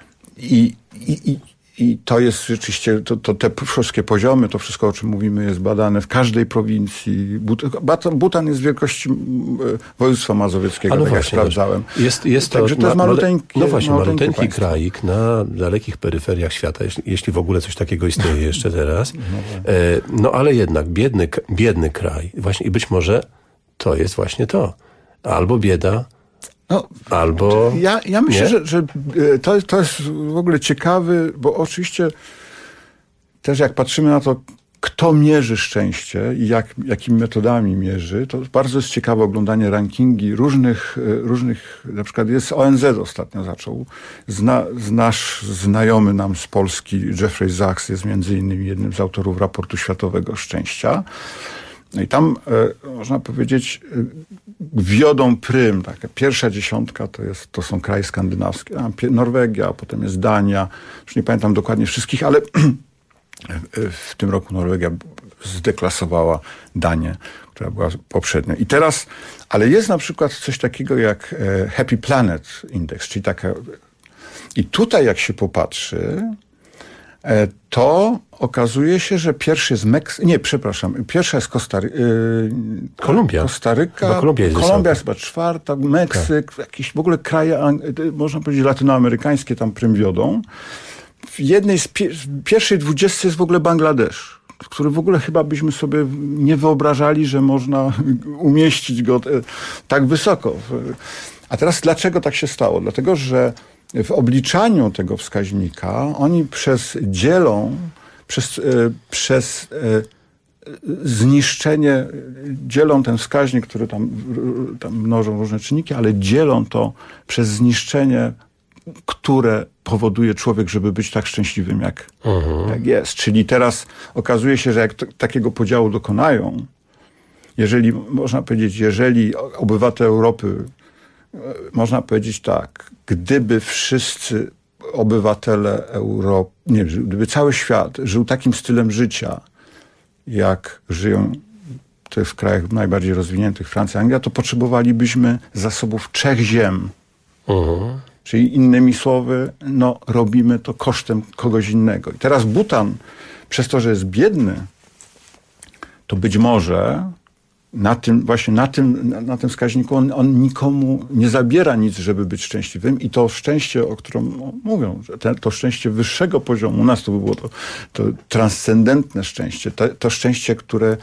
i to jest rzeczywiście, te wszystkie poziomy, to wszystko, o czym mówimy, jest badane w każdej prowincji. Bhutan jest wielkości województwa mazowieckiego, tak jak sprawdzałem. Jest to, także to jest maluteńki kraik na dalekich peryferiach świata, jeśli w ogóle coś takiego istnieje jeszcze teraz. No ale jednak biedny kraj. Właśnie, i być może to jest właśnie to. Albo bieda, albo... Ja myślę, że to jest w ogóle ciekawy, bo oczywiście też jak patrzymy na to, kto mierzy szczęście i jakimi metodami mierzy, to bardzo jest ciekawe oglądanie rankingi różnych, na przykład jest ONZ ostatnio zaczął. Nasz znajomy nam z Polski, Jeffrey Sachs, jest między innymi jednym z autorów raportu światowego szczęścia. No i tam, można powiedzieć, wiodą prym, taka pierwsza 10 to są kraje skandynawskie, Norwegia, a potem jest Dania, już nie pamiętam dokładnie wszystkich, ale w tym roku Norwegia zdeklasowała Danię, która była poprzednia. I teraz, ale jest na przykład coś takiego jak Happy Planet Index, czyli taka, i tutaj jak się popatrzy, to okazuje się, że pierwszy jest pierwsza jest Kolumbia. Kostaryka, Kolumbia jest chyba 4, Meksyk, jakieś w ogóle kraje, można powiedzieć latynoamerykańskie tam prym wiodą. W jednej z pierwszej 20 jest w ogóle Bangladesz, który w ogóle chyba byśmy sobie nie wyobrażali, że można umieścić go tak wysoko. A teraz dlaczego tak się stało? Dlatego, że w obliczaniu tego wskaźnika oni przez zniszczenie, dzielą ten wskaźnik, który tam mnożą różne czynniki, ale dzielą to przez zniszczenie, które powoduje człowiek, żeby być tak szczęśliwym, jak jest. Czyli teraz okazuje się, że jak takiego podziału dokonają, jeżeli obywatele Europy, można powiedzieć tak, gdyby wszyscy obywatele Europy, gdyby cały świat żył takim stylem życia, jak żyją te w krajach najbardziej rozwiniętych, Francja, Anglia, to potrzebowalibyśmy zasobów 3 ziem. Czyli innymi słowy, robimy to kosztem kogoś innego. I teraz Bhutan, przez to, że jest biedny, to być może na tym wskaźniku on nikomu nie zabiera nic, żeby być szczęśliwym, i to szczęście, o którym mówią, że to szczęście wyższego poziomu, u nas to by było to transcendentne szczęście, to szczęście, które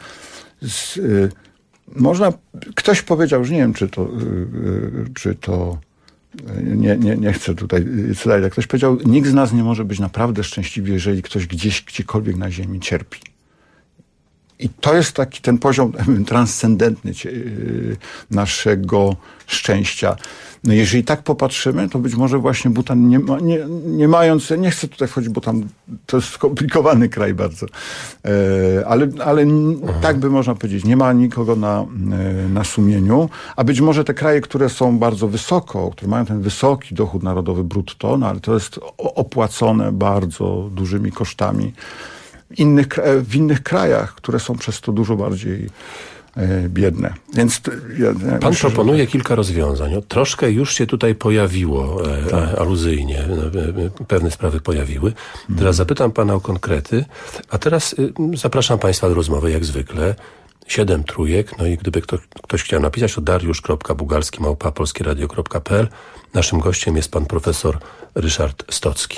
ktoś powiedział, że nie wiem, czy to nie chcę tutaj cytać, jak ktoś powiedział, nikt z nas nie może być naprawdę szczęśliwy, jeżeli ktoś gdziekolwiek na ziemi cierpi. I to jest taki ten poziom transcendentny naszego szczęścia. No jeżeli tak popatrzymy, to być może właśnie Bhutan nie mając, nie chcę tutaj wchodzić, bo tam to jest skomplikowany kraj bardzo, ale tak by można powiedzieć, nie ma nikogo na sumieniu, a być może te kraje, które są bardzo wysoko, które mają ten wysoki dochód narodowy brutto, ale to jest opłacone bardzo dużymi kosztami w innych krajach, które są przez to dużo bardziej biedne. Więc Pan proponuje kilka rozwiązań. Troszkę już się tutaj pojawiło aluzyjnie. Pewne sprawy pojawiły. Teraz zapytam pana o konkrety, a teraz zapraszam państwa do rozmowy jak zwykle. 7 trójek. No i gdyby ktoś chciał napisać, to dariusz.bugalski@polskieradio.pl. Naszym gościem jest pan profesor Ryszard Stocki.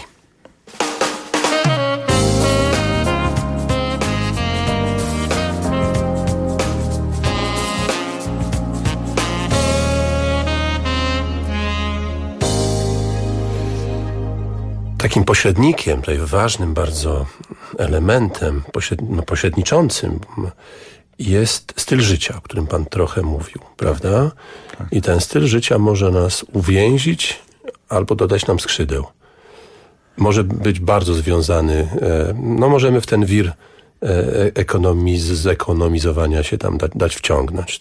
Takim pośrednikiem, tutaj ważnym bardzo elementem pośredniczącym jest styl życia, o którym pan trochę mówił, prawda? Tak. I ten styl życia może nas uwięzić albo dodać nam skrzydeł. Może być bardzo związany, możemy w ten wir zekonomizowania się tam dać wciągnąć.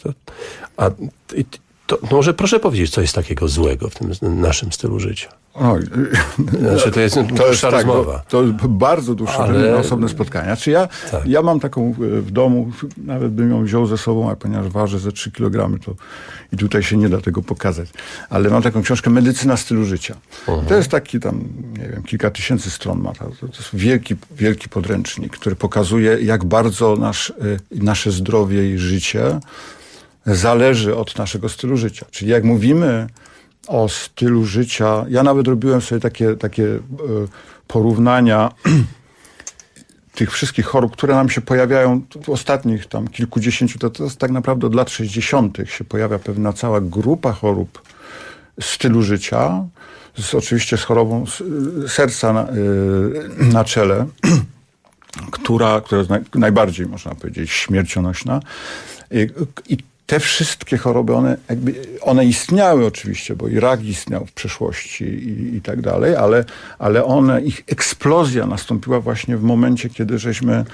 Może proszę powiedzieć, co jest takiego złego w tym naszym stylu życia? To jest dłuższa rozmowa. To bardzo dłuższe, osobne spotkania. Ja mam taką w domu, nawet bym ją wziął ze sobą, a ponieważ waży ze 3 kg, to i tutaj się nie da tego pokazać. Ale mam taką książkę Medycyna stylu życia. To jest taki tam, nie wiem, kilka tysięcy stron ma. To jest wielki podręcznik, który pokazuje, jak bardzo nasze zdrowie i życie zależy od naszego stylu życia. Czyli jak mówimy o stylu życia, ja nawet robiłem sobie takie porównania tych wszystkich chorób, które nam się pojawiają w ostatnich tam kilkudziesięciu, to jest tak naprawdę od lat 60. się pojawia pewna cała grupa chorób stylu życia, oczywiście z chorobą serca na czele, która jest najbardziej, można powiedzieć, śmiercionośna. I te wszystkie choroby, one istniały oczywiście, bo i rak istniał w przeszłości i tak dalej, ale ich eksplozja nastąpiła właśnie w momencie, kiedy żeśmy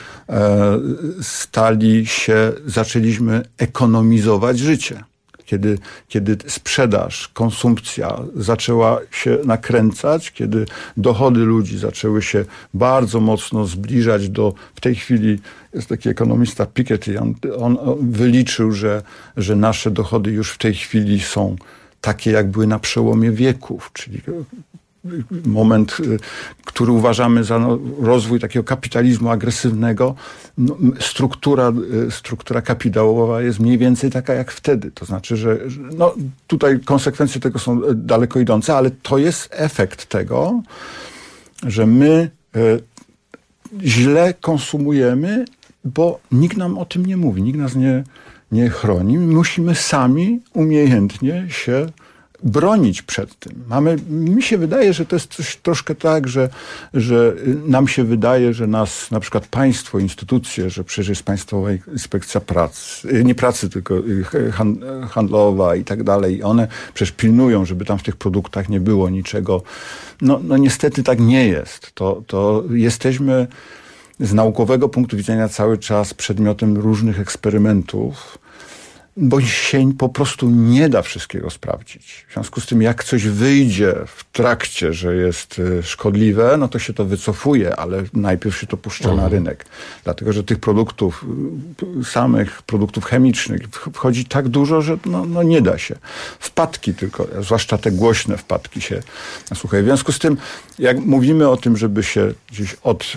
zaczęliśmy ekonomizować życie. Kiedy sprzedaż, konsumpcja zaczęła się nakręcać, kiedy dochody ludzi zaczęły się bardzo mocno zbliżać w tej chwili jest taki ekonomista Piketty, on wyliczył, że nasze dochody już w tej chwili są takie, jak były na przełomie wieków, czyli moment, który uważamy za rozwój takiego kapitalizmu agresywnego. Struktura kapitałowa jest mniej więcej taka jak wtedy. To znaczy, że tutaj konsekwencje tego są daleko idące, ale to jest efekt tego, że my źle konsumujemy, bo nikt nam o tym nie mówi, nikt nas nie chroni. My musimy sami umiejętnie się bronić przed tym. Mi się wydaje, że to jest coś troszkę tak, że nam się wydaje, że nas na przykład państwo, instytucje, że przecież jest Państwowa Inspekcja Pracy, nie pracy, tylko handlowa i tak dalej. One przecież pilnują, żeby tam w tych produktach nie było niczego. No niestety tak nie jest. To jesteśmy z naukowego punktu widzenia cały czas przedmiotem różnych eksperymentów, bo się po prostu nie da wszystkiego sprawdzić. W związku z tym, jak coś wyjdzie w trakcie, że jest szkodliwe, no to się to wycofuje, ale najpierw się to puszcza na rynek. Dlatego, że tych produktów, samych produktów chemicznych wchodzi tak dużo, że nie da się. Wpadki tylko, zwłaszcza te głośne wpadki się słuchają. W związku z tym, jak mówimy o tym, żeby się gdzieś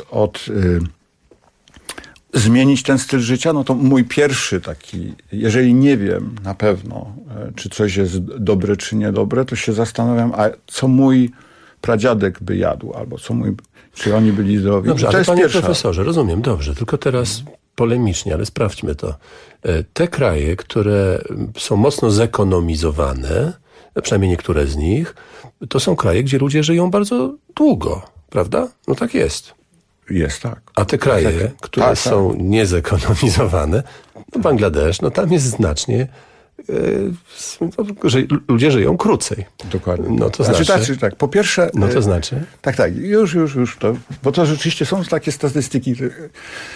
zmienić ten styl życia, no to mój pierwszy taki, jeżeli nie wiem na pewno, czy coś jest dobre, czy niedobre, to się zastanawiam, a co mój pradziadek by jadł, albo czy oni byli zdrowi. Dobrze, ale panie profesorze, rozumiem, dobrze, tylko teraz polemicznie, ale sprawdźmy to. Te kraje, które są mocno zekonomizowane, przynajmniej niektóre z nich, to są kraje, gdzie ludzie żyją bardzo długo, prawda? No tak jest. Jest tak. A te kraje, które są niezekonomizowane, Bangladesz, tam jest znacznie, że ludzie żyją krócej. Dokładnie. No to znaczy tak. Po pierwsze... No to znaczy? Tak. Już. Bo to rzeczywiście są takie statystyki.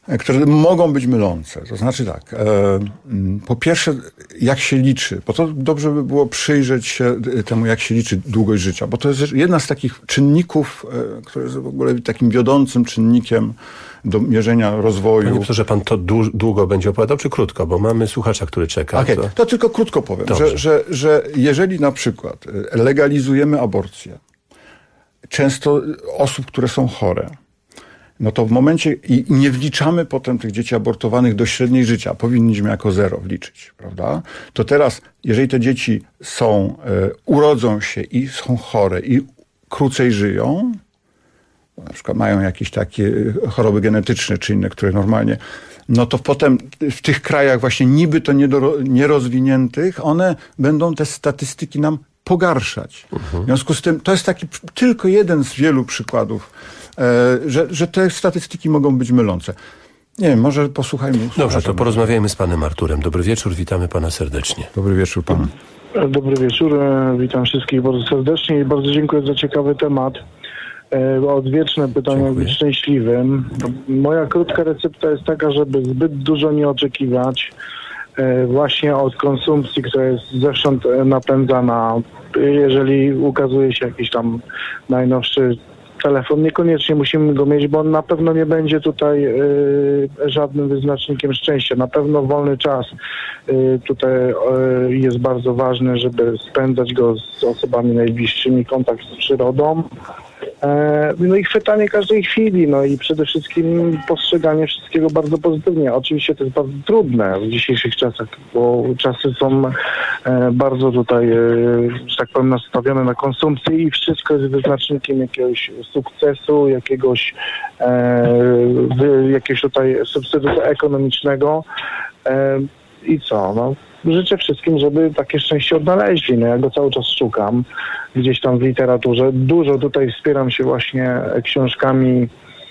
które mogą być mylące. To znaczy tak, po pierwsze, jak się liczy, bo to dobrze by było przyjrzeć się temu, jak się liczy długość życia, bo to jest jedna z takich czynników, które jest w ogóle takim wiodącym czynnikiem do mierzenia rozwoju. Panie profesorze, pan to długo będzie opowiadał, czy krótko? Bo mamy słuchacza, który czeka. Okay. To tylko krótko powiem, że jeżeli na przykład legalizujemy aborcję, często osób, które są chore, no to w momencie i nie wliczamy potem tych dzieci abortowanych do średniej życia, powinniśmy jako 0 wliczyć, prawda? To teraz, jeżeli te dzieci urodzą się i są chore i krócej żyją, na przykład mają jakieś takie choroby genetyczne czy inne, które normalnie, no to potem w tych krajach właśnie niby to nierozwiniętych, one będą te statystyki nam pogarszać. W związku z tym to jest taki tylko jeden z wielu przykładów, że te statystyki mogą być mylące. Nie wiem, może posłuchajmy. Dobrze, to porozmawiajmy z panem Arturem. Dobry wieczór, witamy pana serdecznie. Dobry wieczór panu. Dobry wieczór, witam wszystkich bardzo serdecznie i bardzo dziękuję za ciekawy temat. Odwieczne pytanie, jak być szczęśliwym. Moja krótka recepta jest taka, żeby zbyt dużo nie oczekiwać właśnie od konsumpcji, która jest zewsząd napędzana. Jeżeli ukazuje się jakiś tam najnowszy telefon, niekoniecznie musimy go mieć, bo on na pewno nie będzie tutaj żadnym wyznacznikiem szczęścia. Na pewno wolny czas tutaj jest bardzo ważny, żeby spędzać go z osobami najbliższymi, kontakt z przyrodą. No i chwytanie każdej chwili, no i przede wszystkim postrzeganie wszystkiego bardzo pozytywnie. Oczywiście to jest bardzo trudne w dzisiejszych czasach, bo czasy są bardzo tutaj, że tak powiem, nastawione na konsumpcję i wszystko jest wyznacznikiem jakiegoś sukcesu, jakiegoś tutaj substytutu ekonomicznego. I co? No, życzę wszystkim, żeby takie szczęście odnaleźli. No, ja go cały czas szukam gdzieś tam w literaturze. Dużo tutaj wspieram się właśnie książkami,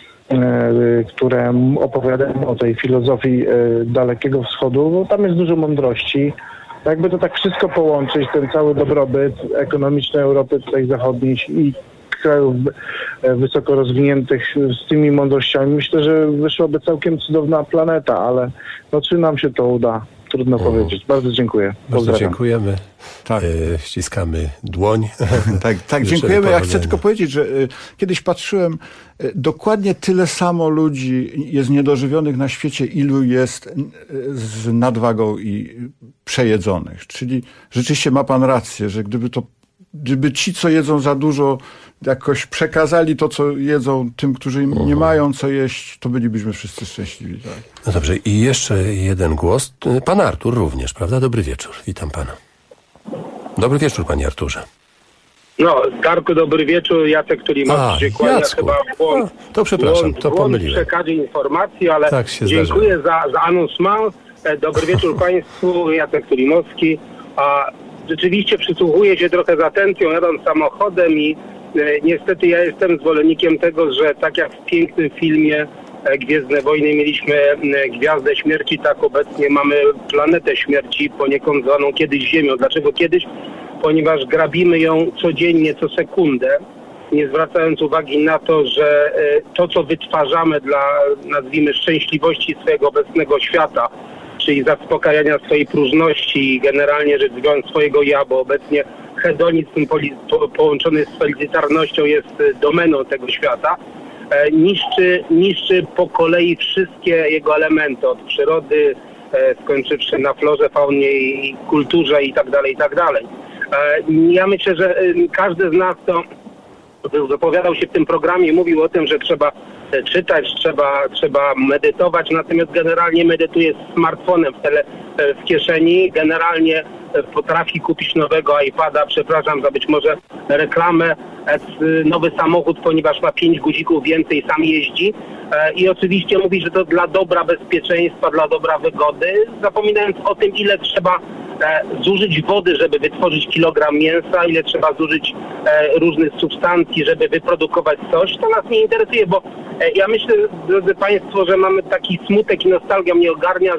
które opowiadają o tej filozofii Dalekiego Wschodu, bo tam jest dużo mądrości. Jakby to tak wszystko połączyć, ten cały dobrobyt ekonomiczny Europy tutaj zachodniej i krajów wysoko rozwiniętych z tymi mądrościami, myślę, że wyszłaby całkiem cudowna planeta, ale no czy nam się to uda? Trudno powiedzieć. Bardzo dziękuję. Bardzo dziękujemy. Tak. Ściskamy dłoń. Tak, dziękujemy. Ja chcę tylko powiedzieć, że kiedyś patrzyłem, dokładnie tyle samo ludzi jest niedożywionych na świecie, ilu jest z nadwagą i przejedzonych. Czyli rzeczywiście ma pan rację, że gdyby ci, co jedzą za dużo, jakoś przekazali to, co jedzą tym, którzy nie mają co jeść, to bylibyśmy wszyscy szczęśliwi. Tak? No dobrze, i jeszcze jeden głos. Pan Artur również, prawda? Dobry wieczór. Witam pana. Dobry wieczór, panie Arturze. No, Darku, dobry wieczór. Jacek, który ma się kłania chyba błąd. To przepraszam, to pomyliłem. W przekazie informacji, ale tak się dziękuję za anonsment. Dobry wieczór państwu. Jacek Tulimowski. Rzeczywiście przysłuchuję się trochę z atencją, jadąc samochodem i niestety ja jestem zwolennikiem tego, że tak jak w pięknym filmie Gwiezdne Wojny mieliśmy Gwiazdę Śmierci, tak obecnie mamy planetę śmierci, poniekąd zwaną kiedyś Ziemią. Dlaczego kiedyś? Ponieważ grabimy ją codziennie, co sekundę, nie zwracając uwagi na to, że to, co wytwarzamy dla, nazwijmy, szczęśliwości swojego obecnego świata, czyli zaspokajania swojej próżności i generalnie rzecz biorąc swojego ja, bo obecnie hedonizm połączony z felicitarnością jest domeną tego świata, niszczy po kolei wszystkie jego elementy, od przyrody, skończywszy na florze, faunie i kulturze i tak dalej, i tak dalej. Ja myślę, że każdy z nas, kto wypowiadał się w tym programie, mówił o tym, że trzeba czytać, trzeba medytować, natomiast generalnie medytuje z smartfonem w kieszeni, generalnie potrafi kupić nowego iPada, przepraszam za być może reklamę, nowy samochód, ponieważ ma 5 guzików więcej, sam jeździ i oczywiście mówi, że to dla dobra bezpieczeństwa, dla dobra wygody, zapominając o tym, ile trzeba zużyć wody, żeby wytworzyć kilogram mięsa, ile trzeba zużyć różnych substancji, żeby wyprodukować coś, to nas nie interesuje, bo ja myślę, drodzy państwo, że mamy taki smutek i nostalgia mnie ogarnia, że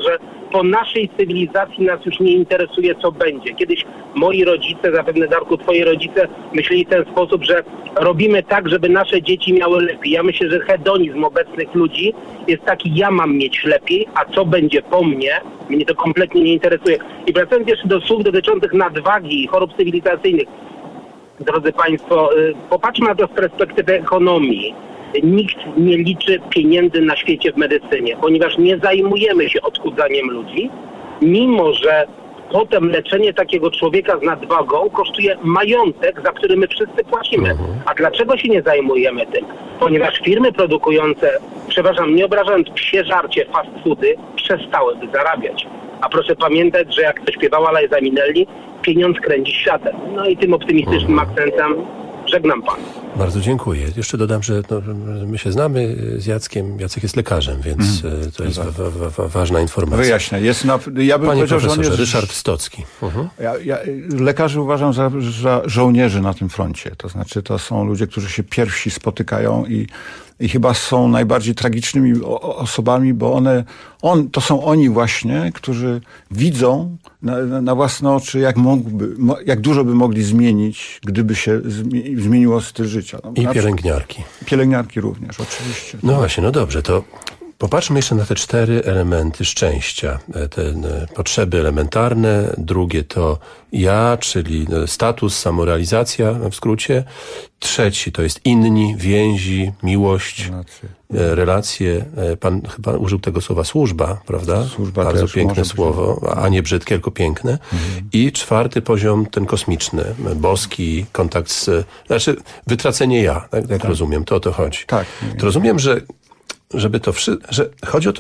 po naszej cywilizacji nas już nie interesuje, co będzie. Kiedyś moi rodzice, zapewne Darku, twoi rodzice myśleli w ten sposób, że robimy tak, żeby nasze dzieci miały lepiej. Ja myślę, że hedonizm obecnych ludzi jest taki, ja mam mieć lepiej, a co będzie po mnie to kompletnie nie interesuje. I wracając jeszcze do słów dotyczących nadwagi i chorób cywilizacyjnych. Drodzy Państwo, popatrzmy na to z perspektywy ekonomii. Nikt nie liczy pieniędzy na świecie w medycynie, ponieważ nie zajmujemy się odchudzaniem ludzi, mimo że potem leczenie takiego człowieka z nadwagą kosztuje majątek, za który my wszyscy płacimy. A dlaczego się nie zajmujemy tym? Ponieważ firmy produkujące, przepraszam, nie obrażając, psie żarcie, fast foody, przestałyby zarabiać. A proszę pamiętać, że jak to śpiewała Liza Minnelli, pieniądz kręci światem. No i tym optymistycznym akcentem żegnam Pana. Bardzo dziękuję. Jeszcze dodam, że my się znamy z Jackiem. Jacek jest lekarzem, więc to jest ważna informacja. Wyjaśnię. Ja bym powiedział, że on jest Ryszard Stocki. Ja lekarzy uważam za żołnierzy na tym froncie. To znaczy, to są ludzie, którzy się pierwsi spotykają i chyba są najbardziej tragicznymi osobami, bo to są oni właśnie, którzy widzą na własne oczy, jak dużo by mogli zmienić, gdyby się zmieniło styl życia. I pielęgniarki. Pielęgniarki również, oczywiście. No właśnie, no dobrze, to popatrzmy jeszcze na te 4 elementy szczęścia. Te potrzeby elementarne, drugie to ja, czyli status, samorealizacja w skrócie. Trzeci to jest inni, więzi, miłość, relacje. Pan chyba użył tego słowa służba, prawda? Służba bardzo też piękne słowo, a nie brzydkie, tylko piękne. I 4 poziom, ten kosmiczny, boski, kontakt wytracenie ja, tak rozumiem, to o to chodzi. Tak. To rozumiem, że chodzi o to,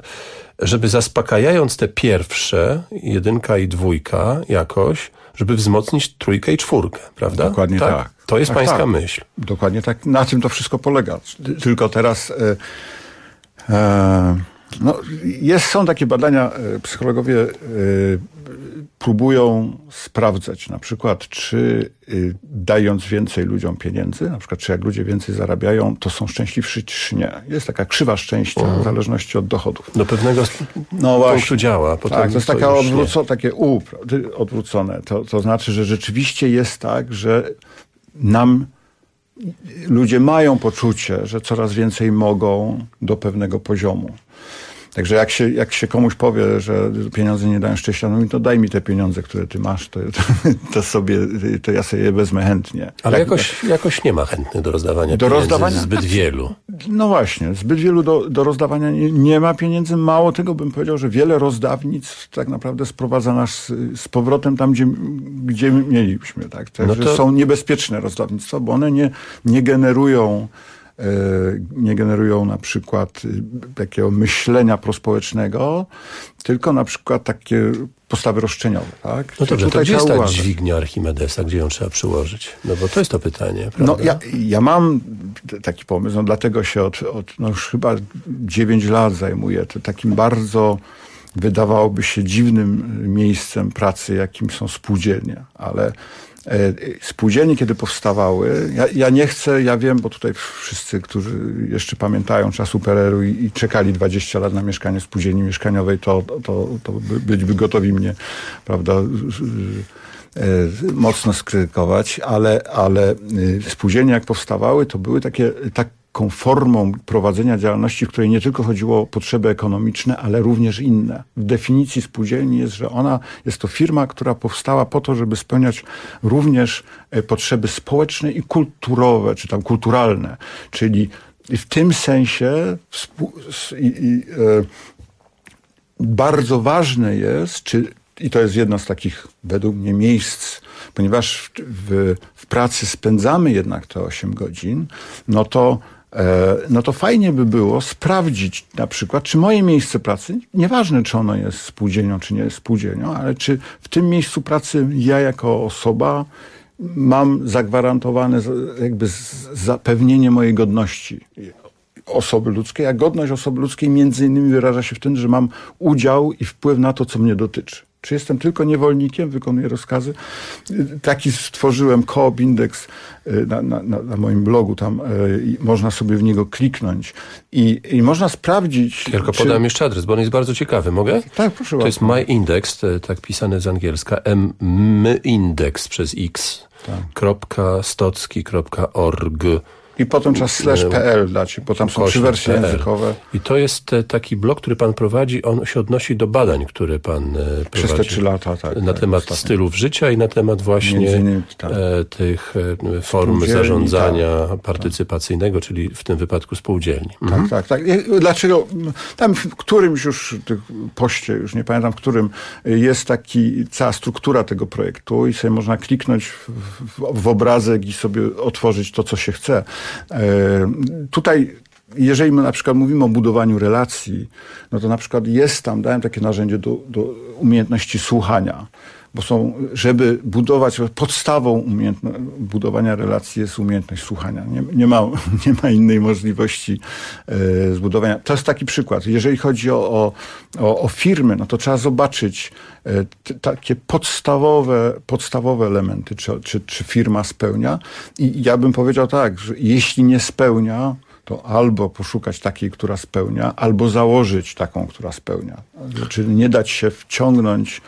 żeby zaspokajając te pierwsze, 1 i 2 jakoś, żeby wzmocnić 3 i 4, prawda? Dokładnie tak. To jest pańska myśl. Dokładnie tak. Na tym to wszystko polega. Tylko teraz są takie badania, psychologowie próbują sprawdzać na przykład, czy dając więcej ludziom pieniędzy, na przykład czy jak ludzie więcej zarabiają, to są szczęśliwsi czy nie. Jest taka krzywa szczęścia w zależności od dochodów. Do pewnego punktu działa. Potem tak, to jest taka takie odwrócone. To znaczy, że rzeczywiście jest tak, że ludzie mają poczucie, że coraz więcej mogą do pewnego poziomu. Także jak się komuś powie, że pieniądze nie dają szczęścia, no to daj mi te pieniądze, które ty masz, to ja sobie je wezmę chętnie. Ale jakoś nie ma chętnych do rozdawania pieniędzy, zbyt wielu. No właśnie, zbyt wielu do rozdawania nie ma pieniędzy. Mało tego, bym powiedział, że wiele rozdawnictw tak naprawdę sprowadza nas z powrotem tam, gdzie mieliśmy. Tak? Także są niebezpieczne rozdawnictwa, bo one nie generują na przykład takiego myślenia prospołecznego, tylko na przykład takie postawy roszczeniowe. Tak? No dobrze, to gdzie jest ta dźwignia Archimedesa, gdzie ją trzeba przyłożyć? No bo to jest to pytanie, prawda? No ja mam taki pomysł, dlatego się od już chyba 9 lat zajmuję takim bardzo, wydawałoby się, dziwnym miejscem pracy, jakim są spółdzielnie, ale spółdzielnie, kiedy powstawały, ja wiem, bo tutaj wszyscy, którzy jeszcze pamiętają czas PRL-u i czekali 20 lat na mieszkanie w spółdzielni mieszkaniowej, to byliby gotowi mnie, prawda, mocno skrytykować, ale spółdzielnie jak powstawały, to były taką formą prowadzenia działalności, w której nie tylko chodziło o potrzeby ekonomiczne, ale również inne. W definicji spółdzielni jest, że jest to firma, która powstała po to, żeby spełniać również potrzeby społeczne i kulturowe, czy tam kulturalne. Czyli w tym sensie bardzo ważne jest, i to jest jedno z takich według mnie miejsc, ponieważ w pracy spędzamy jednak te 8 godzin, no to fajnie by było sprawdzić na przykład, czy moje miejsce pracy, nieważne czy ono jest spółdzielnią, czy nie jest spółdzielnią, ale czy w tym miejscu pracy ja jako osoba mam zagwarantowane jakby zapewnienie mojej godności osoby ludzkiej, a godność osoby ludzkiej między innymi wyraża się w tym, że mam udział i wpływ na to, co mnie dotyczy. Czy jestem tylko niewolnikiem, wykonuję rozkazy? Taki stworzyłem Coop Index na moim blogu, tam można sobie w niego kliknąć i można sprawdzić... Tylko podam jeszcze adres, bo on jest bardzo ciekawy. Mogę? Tak, proszę bardzo. To jest My Index, tak pisane z angielska, mindex przez x, .stocki.org. I potem czas /pl dać, bo tam są 3 wersje językowe. I to jest taki blog, który pan prowadzi, on się odnosi do badań, które pan prowadzi. Przez te 3 lata, tak. Na temat stylów życia i na temat właśnie tych form zarządzania partycypacyjnego, czyli w tym wypadku spółdzielni. Tak. Dlaczego? Tam w którymś już poście, już nie pamiętam w którym, jest cała struktura tego projektu i sobie można kliknąć w obrazek i sobie otworzyć to, co się chce. Tutaj, jeżeli my na przykład mówimy o budowaniu relacji, no to na przykład dałem takie narzędzie do umiejętności słuchania, bo żeby budować, podstawą budowania relacji jest umiejętność słuchania. Nie ma innej możliwości zbudowania. To jest taki przykład. Jeżeli chodzi o firmy, no to trzeba zobaczyć takie podstawowe elementy, czy firma spełnia. I ja bym powiedział tak, że jeśli nie spełnia, to albo poszukać takiej, która spełnia, albo założyć taką, która spełnia. Czyli nie dać się wciągnąć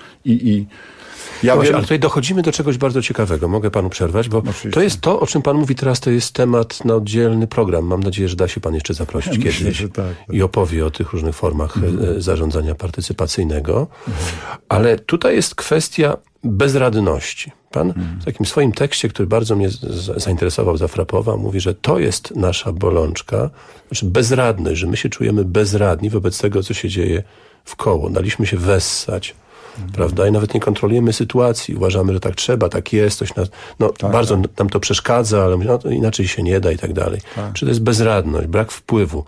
ale tutaj dochodzimy do czegoś bardzo ciekawego. Mogę panu przerwać, bo oczywiście. To jest to, o czym pan mówi teraz, to jest temat na oddzielny program. Mam nadzieję, że da się pan jeszcze zaprosić kiedyś że tak. I opowie o tych różnych formach zarządzania partycypacyjnego. Ale tutaj jest kwestia bezradności. Pan w takim swoim tekście, który bardzo mnie zainteresował, zafrapował, mówi, że to jest nasza bolączka, znaczy bezradność, że my się czujemy bezradni wobec tego, co się dzieje wkoło. Daliśmy się wessać. Prawda? I nawet nie kontrolujemy sytuacji. Uważamy, że tak trzeba, tak jest. Bardzo nam to przeszkadza, ale inaczej się nie da i tak dalej. Czy to jest bezradność, brak wpływu?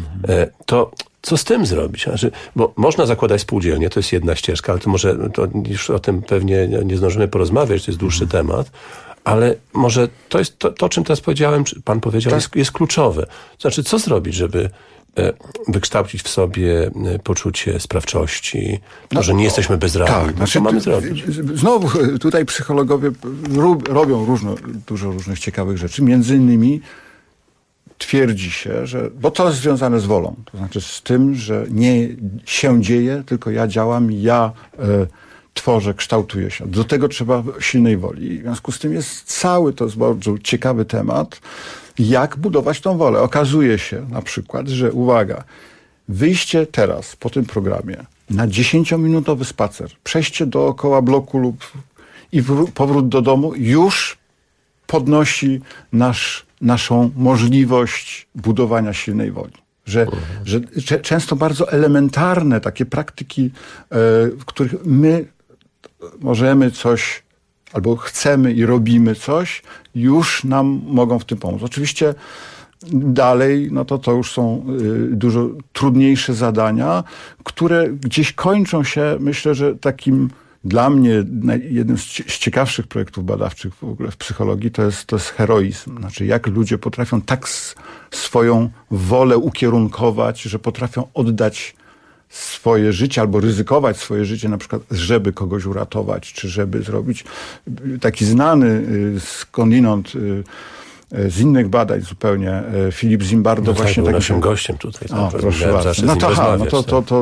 To co z tym zrobić? Znaczy, bo można zakładać spółdzielnie, to jest jedna ścieżka, ale to może już o tym pewnie nie zdążymy porozmawiać, to jest dłuższy temat. Ale może to jest to, o czym teraz powiedziałem, czy pan powiedział, jest kluczowe. Znaczy, co zrobić, żeby wykształcić w sobie poczucie sprawczości, że nie jesteśmy bezradni. Co mamy zrobić? Znowu tutaj psychologowie robią dużo różnych ciekawych rzeczy. Między innymi twierdzi się, że, bo to jest związane z wolą, to znaczy z tym, że nie się dzieje, tylko ja działam, ja tworzę, kształtuję się. Do tego trzeba silnej woli. I w związku z tym to jest bardzo ciekawy temat, jak budować tą wolę. Okazuje się na przykład, że uwaga, wyjście teraz po tym programie na 10-minutowy spacer, przejście dookoła bloku i powrót do domu już podnosi naszą możliwość budowania silnej woli. Że często bardzo elementarne takie praktyki, w których my możemy coś albo chcemy i robimy coś, już nam mogą w tym pomóc. Oczywiście dalej, no to już są dużo trudniejsze zadania, które gdzieś kończą się, myślę, że takim dla mnie jednym z ciekawszych projektów badawczych w ogóle w psychologii to jest heroizm. Znaczy jak ludzie potrafią tak swoją wolę ukierunkować, że potrafią oddać swoje życie albo ryzykować swoje życie, na przykład żeby kogoś uratować, czy żeby zrobić taki znany skądinąd z innych badań zupełnie Filip Zimbardo właśnie był naszym gościem tutaj. Proszę bardzo.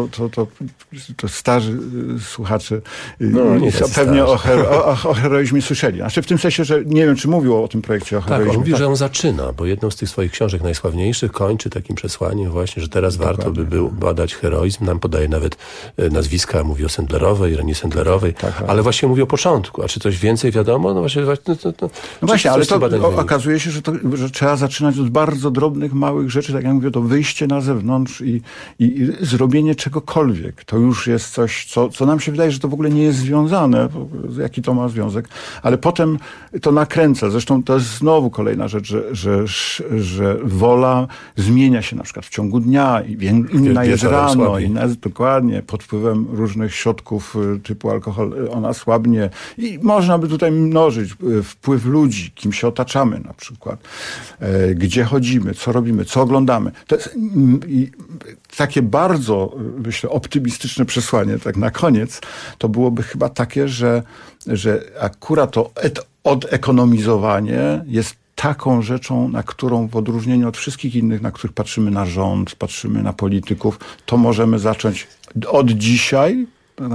To starzy słuchacze pewnie o heroizmie słyszeli. Znaczy w tym sensie, że nie wiem, czy mówił o tym projekcie o heroizmie. Tak, on mówił, że on zaczyna, bo jedną z tych swoich książek najsławniejszych kończy takim przesłaniem właśnie, że teraz warto by było badać heroizm. Nam podaje nawet nazwiska, mówi o Sendlerowej, Renie Sendlerowej, ale właśnie mówi o początku. A czy coś więcej wiadomo? No właśnie, ale to okazuje się, że trzeba zaczynać od bardzo drobnych, małych rzeczy, tak jak mówię, to wyjście na zewnątrz i zrobienie czegokolwiek. To już jest coś, co nam się wydaje, że to w ogóle nie jest związane. Jaki to ma związek? Ale potem to nakręca. Zresztą to jest znowu kolejna rzecz, że wola zmienia się na przykład w ciągu dnia i inna jest rano, inna jest dokładnie pod wpływem różnych środków typu alkohol, ona słabnie. I można by tutaj mnożyć wpływ ludzi, kim się otaczamy na przykład. przykład. Gdzie chodzimy, co robimy, co oglądamy. To jest takie bardzo, myślę, optymistyczne przesłanie, tak na koniec, to byłoby chyba takie, że akurat to odekonomizowanie jest taką rzeczą, na którą w odróżnieniu od wszystkich innych, na których patrzymy na rząd, patrzymy na polityków, to możemy zacząć od dzisiaj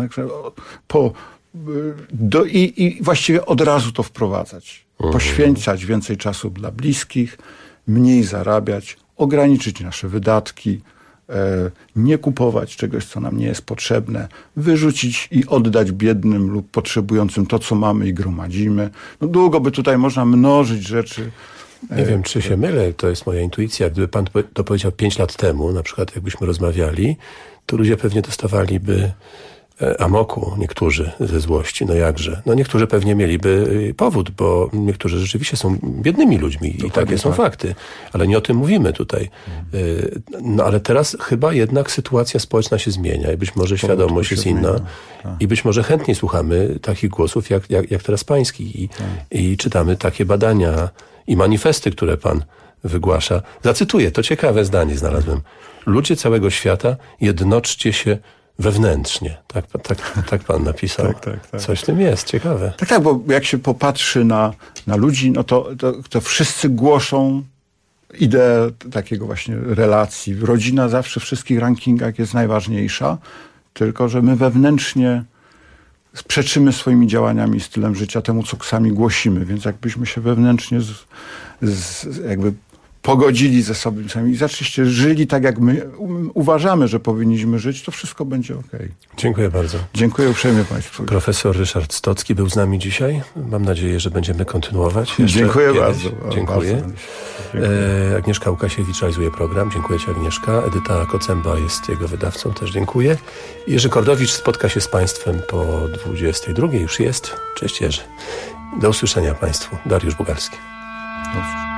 i właściwie od razu to wprowadzać. Poświęcać więcej czasu dla bliskich, mniej zarabiać, ograniczyć nasze wydatki, nie kupować czegoś, co nam nie jest potrzebne, wyrzucić i oddać biednym lub potrzebującym to, co mamy i gromadzimy. No długo by tutaj można mnożyć rzeczy. Nie wiem, czy się mylę, to jest moja intuicja. Gdyby pan to powiedział 5 lat temu, na przykład jakbyśmy rozmawiali, to ludzie pewnie dostawaliby amoku, niektórzy ze złości. No jakże? No niektórzy pewnie mieliby powód, bo niektórzy rzeczywiście są biednymi ludźmi i takie są fakty. Ale nie o tym mówimy tutaj. No ale teraz chyba jednak sytuacja społeczna się zmienia i być może świadomość jest inna. I być może chętniej słuchamy takich głosów jak teraz pański. I czytamy takie badania i manifesty, które pan wygłasza. Zacytuję, to ciekawe zdanie znalazłem. Ludzie całego świata, jednoczcie się wewnętrznie. Tak pan napisał. Tak. Coś w tym jest, ciekawe. Tak, bo jak się popatrzy na ludzi, no to wszyscy głoszą ideę takiego właśnie relacji. Rodzina zawsze w wszystkich rankingach jest najważniejsza, tylko że my wewnętrznie przeczymy swoimi działaniami, stylem życia temu, co sami głosimy. Więc jakbyśmy się wewnętrznie jakby pogodzili ze sobą sami i zaczęliście żyli tak, jak my uważamy, że powinniśmy żyć, to wszystko będzie okej. Dziękuję bardzo. Dziękuję uprzejmie państwu. Profesor Ryszard Stocki był z nami dzisiaj. Mam nadzieję, że będziemy kontynuować. Dziękuję bardzo. Dziękuję. Agnieszka Łukasiewicz realizuje program. Dziękuję ci, Agnieszka. Edyta Kocemba jest jego wydawcą. Też dziękuję. Jerzy Kordowicz spotka się z państwem po 22:00. Już jest. Cześć Jerzy. Do usłyszenia państwu. Dariusz Bugalski. Do usłyszenia.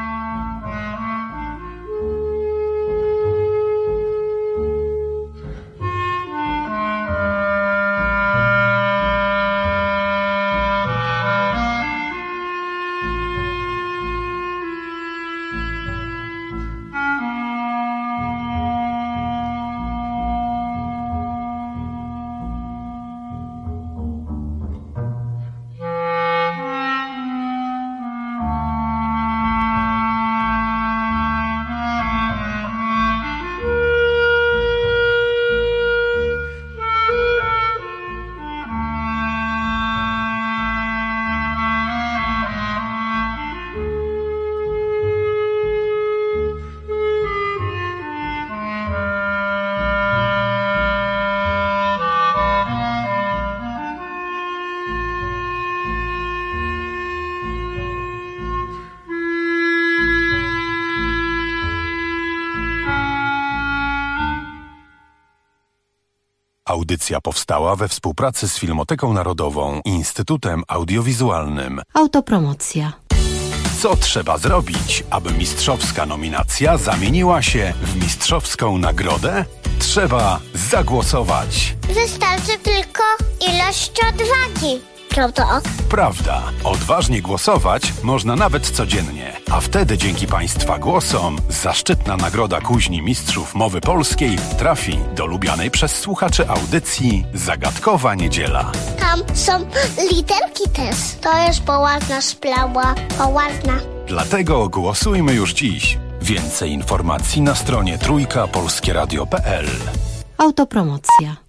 Audycja powstała we współpracy z Filmoteką Narodową i Instytutem Audiowizualnym. Autopromocja. Co trzeba zrobić, aby mistrzowska nominacja zamieniła się w mistrzowską nagrodę? Trzeba zagłosować. Wystarczy tylko ilość odwagi. Prawda? Prawda. Odważnie głosować można nawet codziennie. A wtedy dzięki Państwa głosom zaszczytna nagroda Kuźni Mistrzów Mowy Polskiej trafi do lubianej przez słuchaczy audycji Zagadkowa Niedziela. Tam są literki też. To jest poważna sprawa. Poważna. Dlatego głosujmy już dziś. Więcej informacji na stronie trójkapolskieradio.pl. Autopromocja.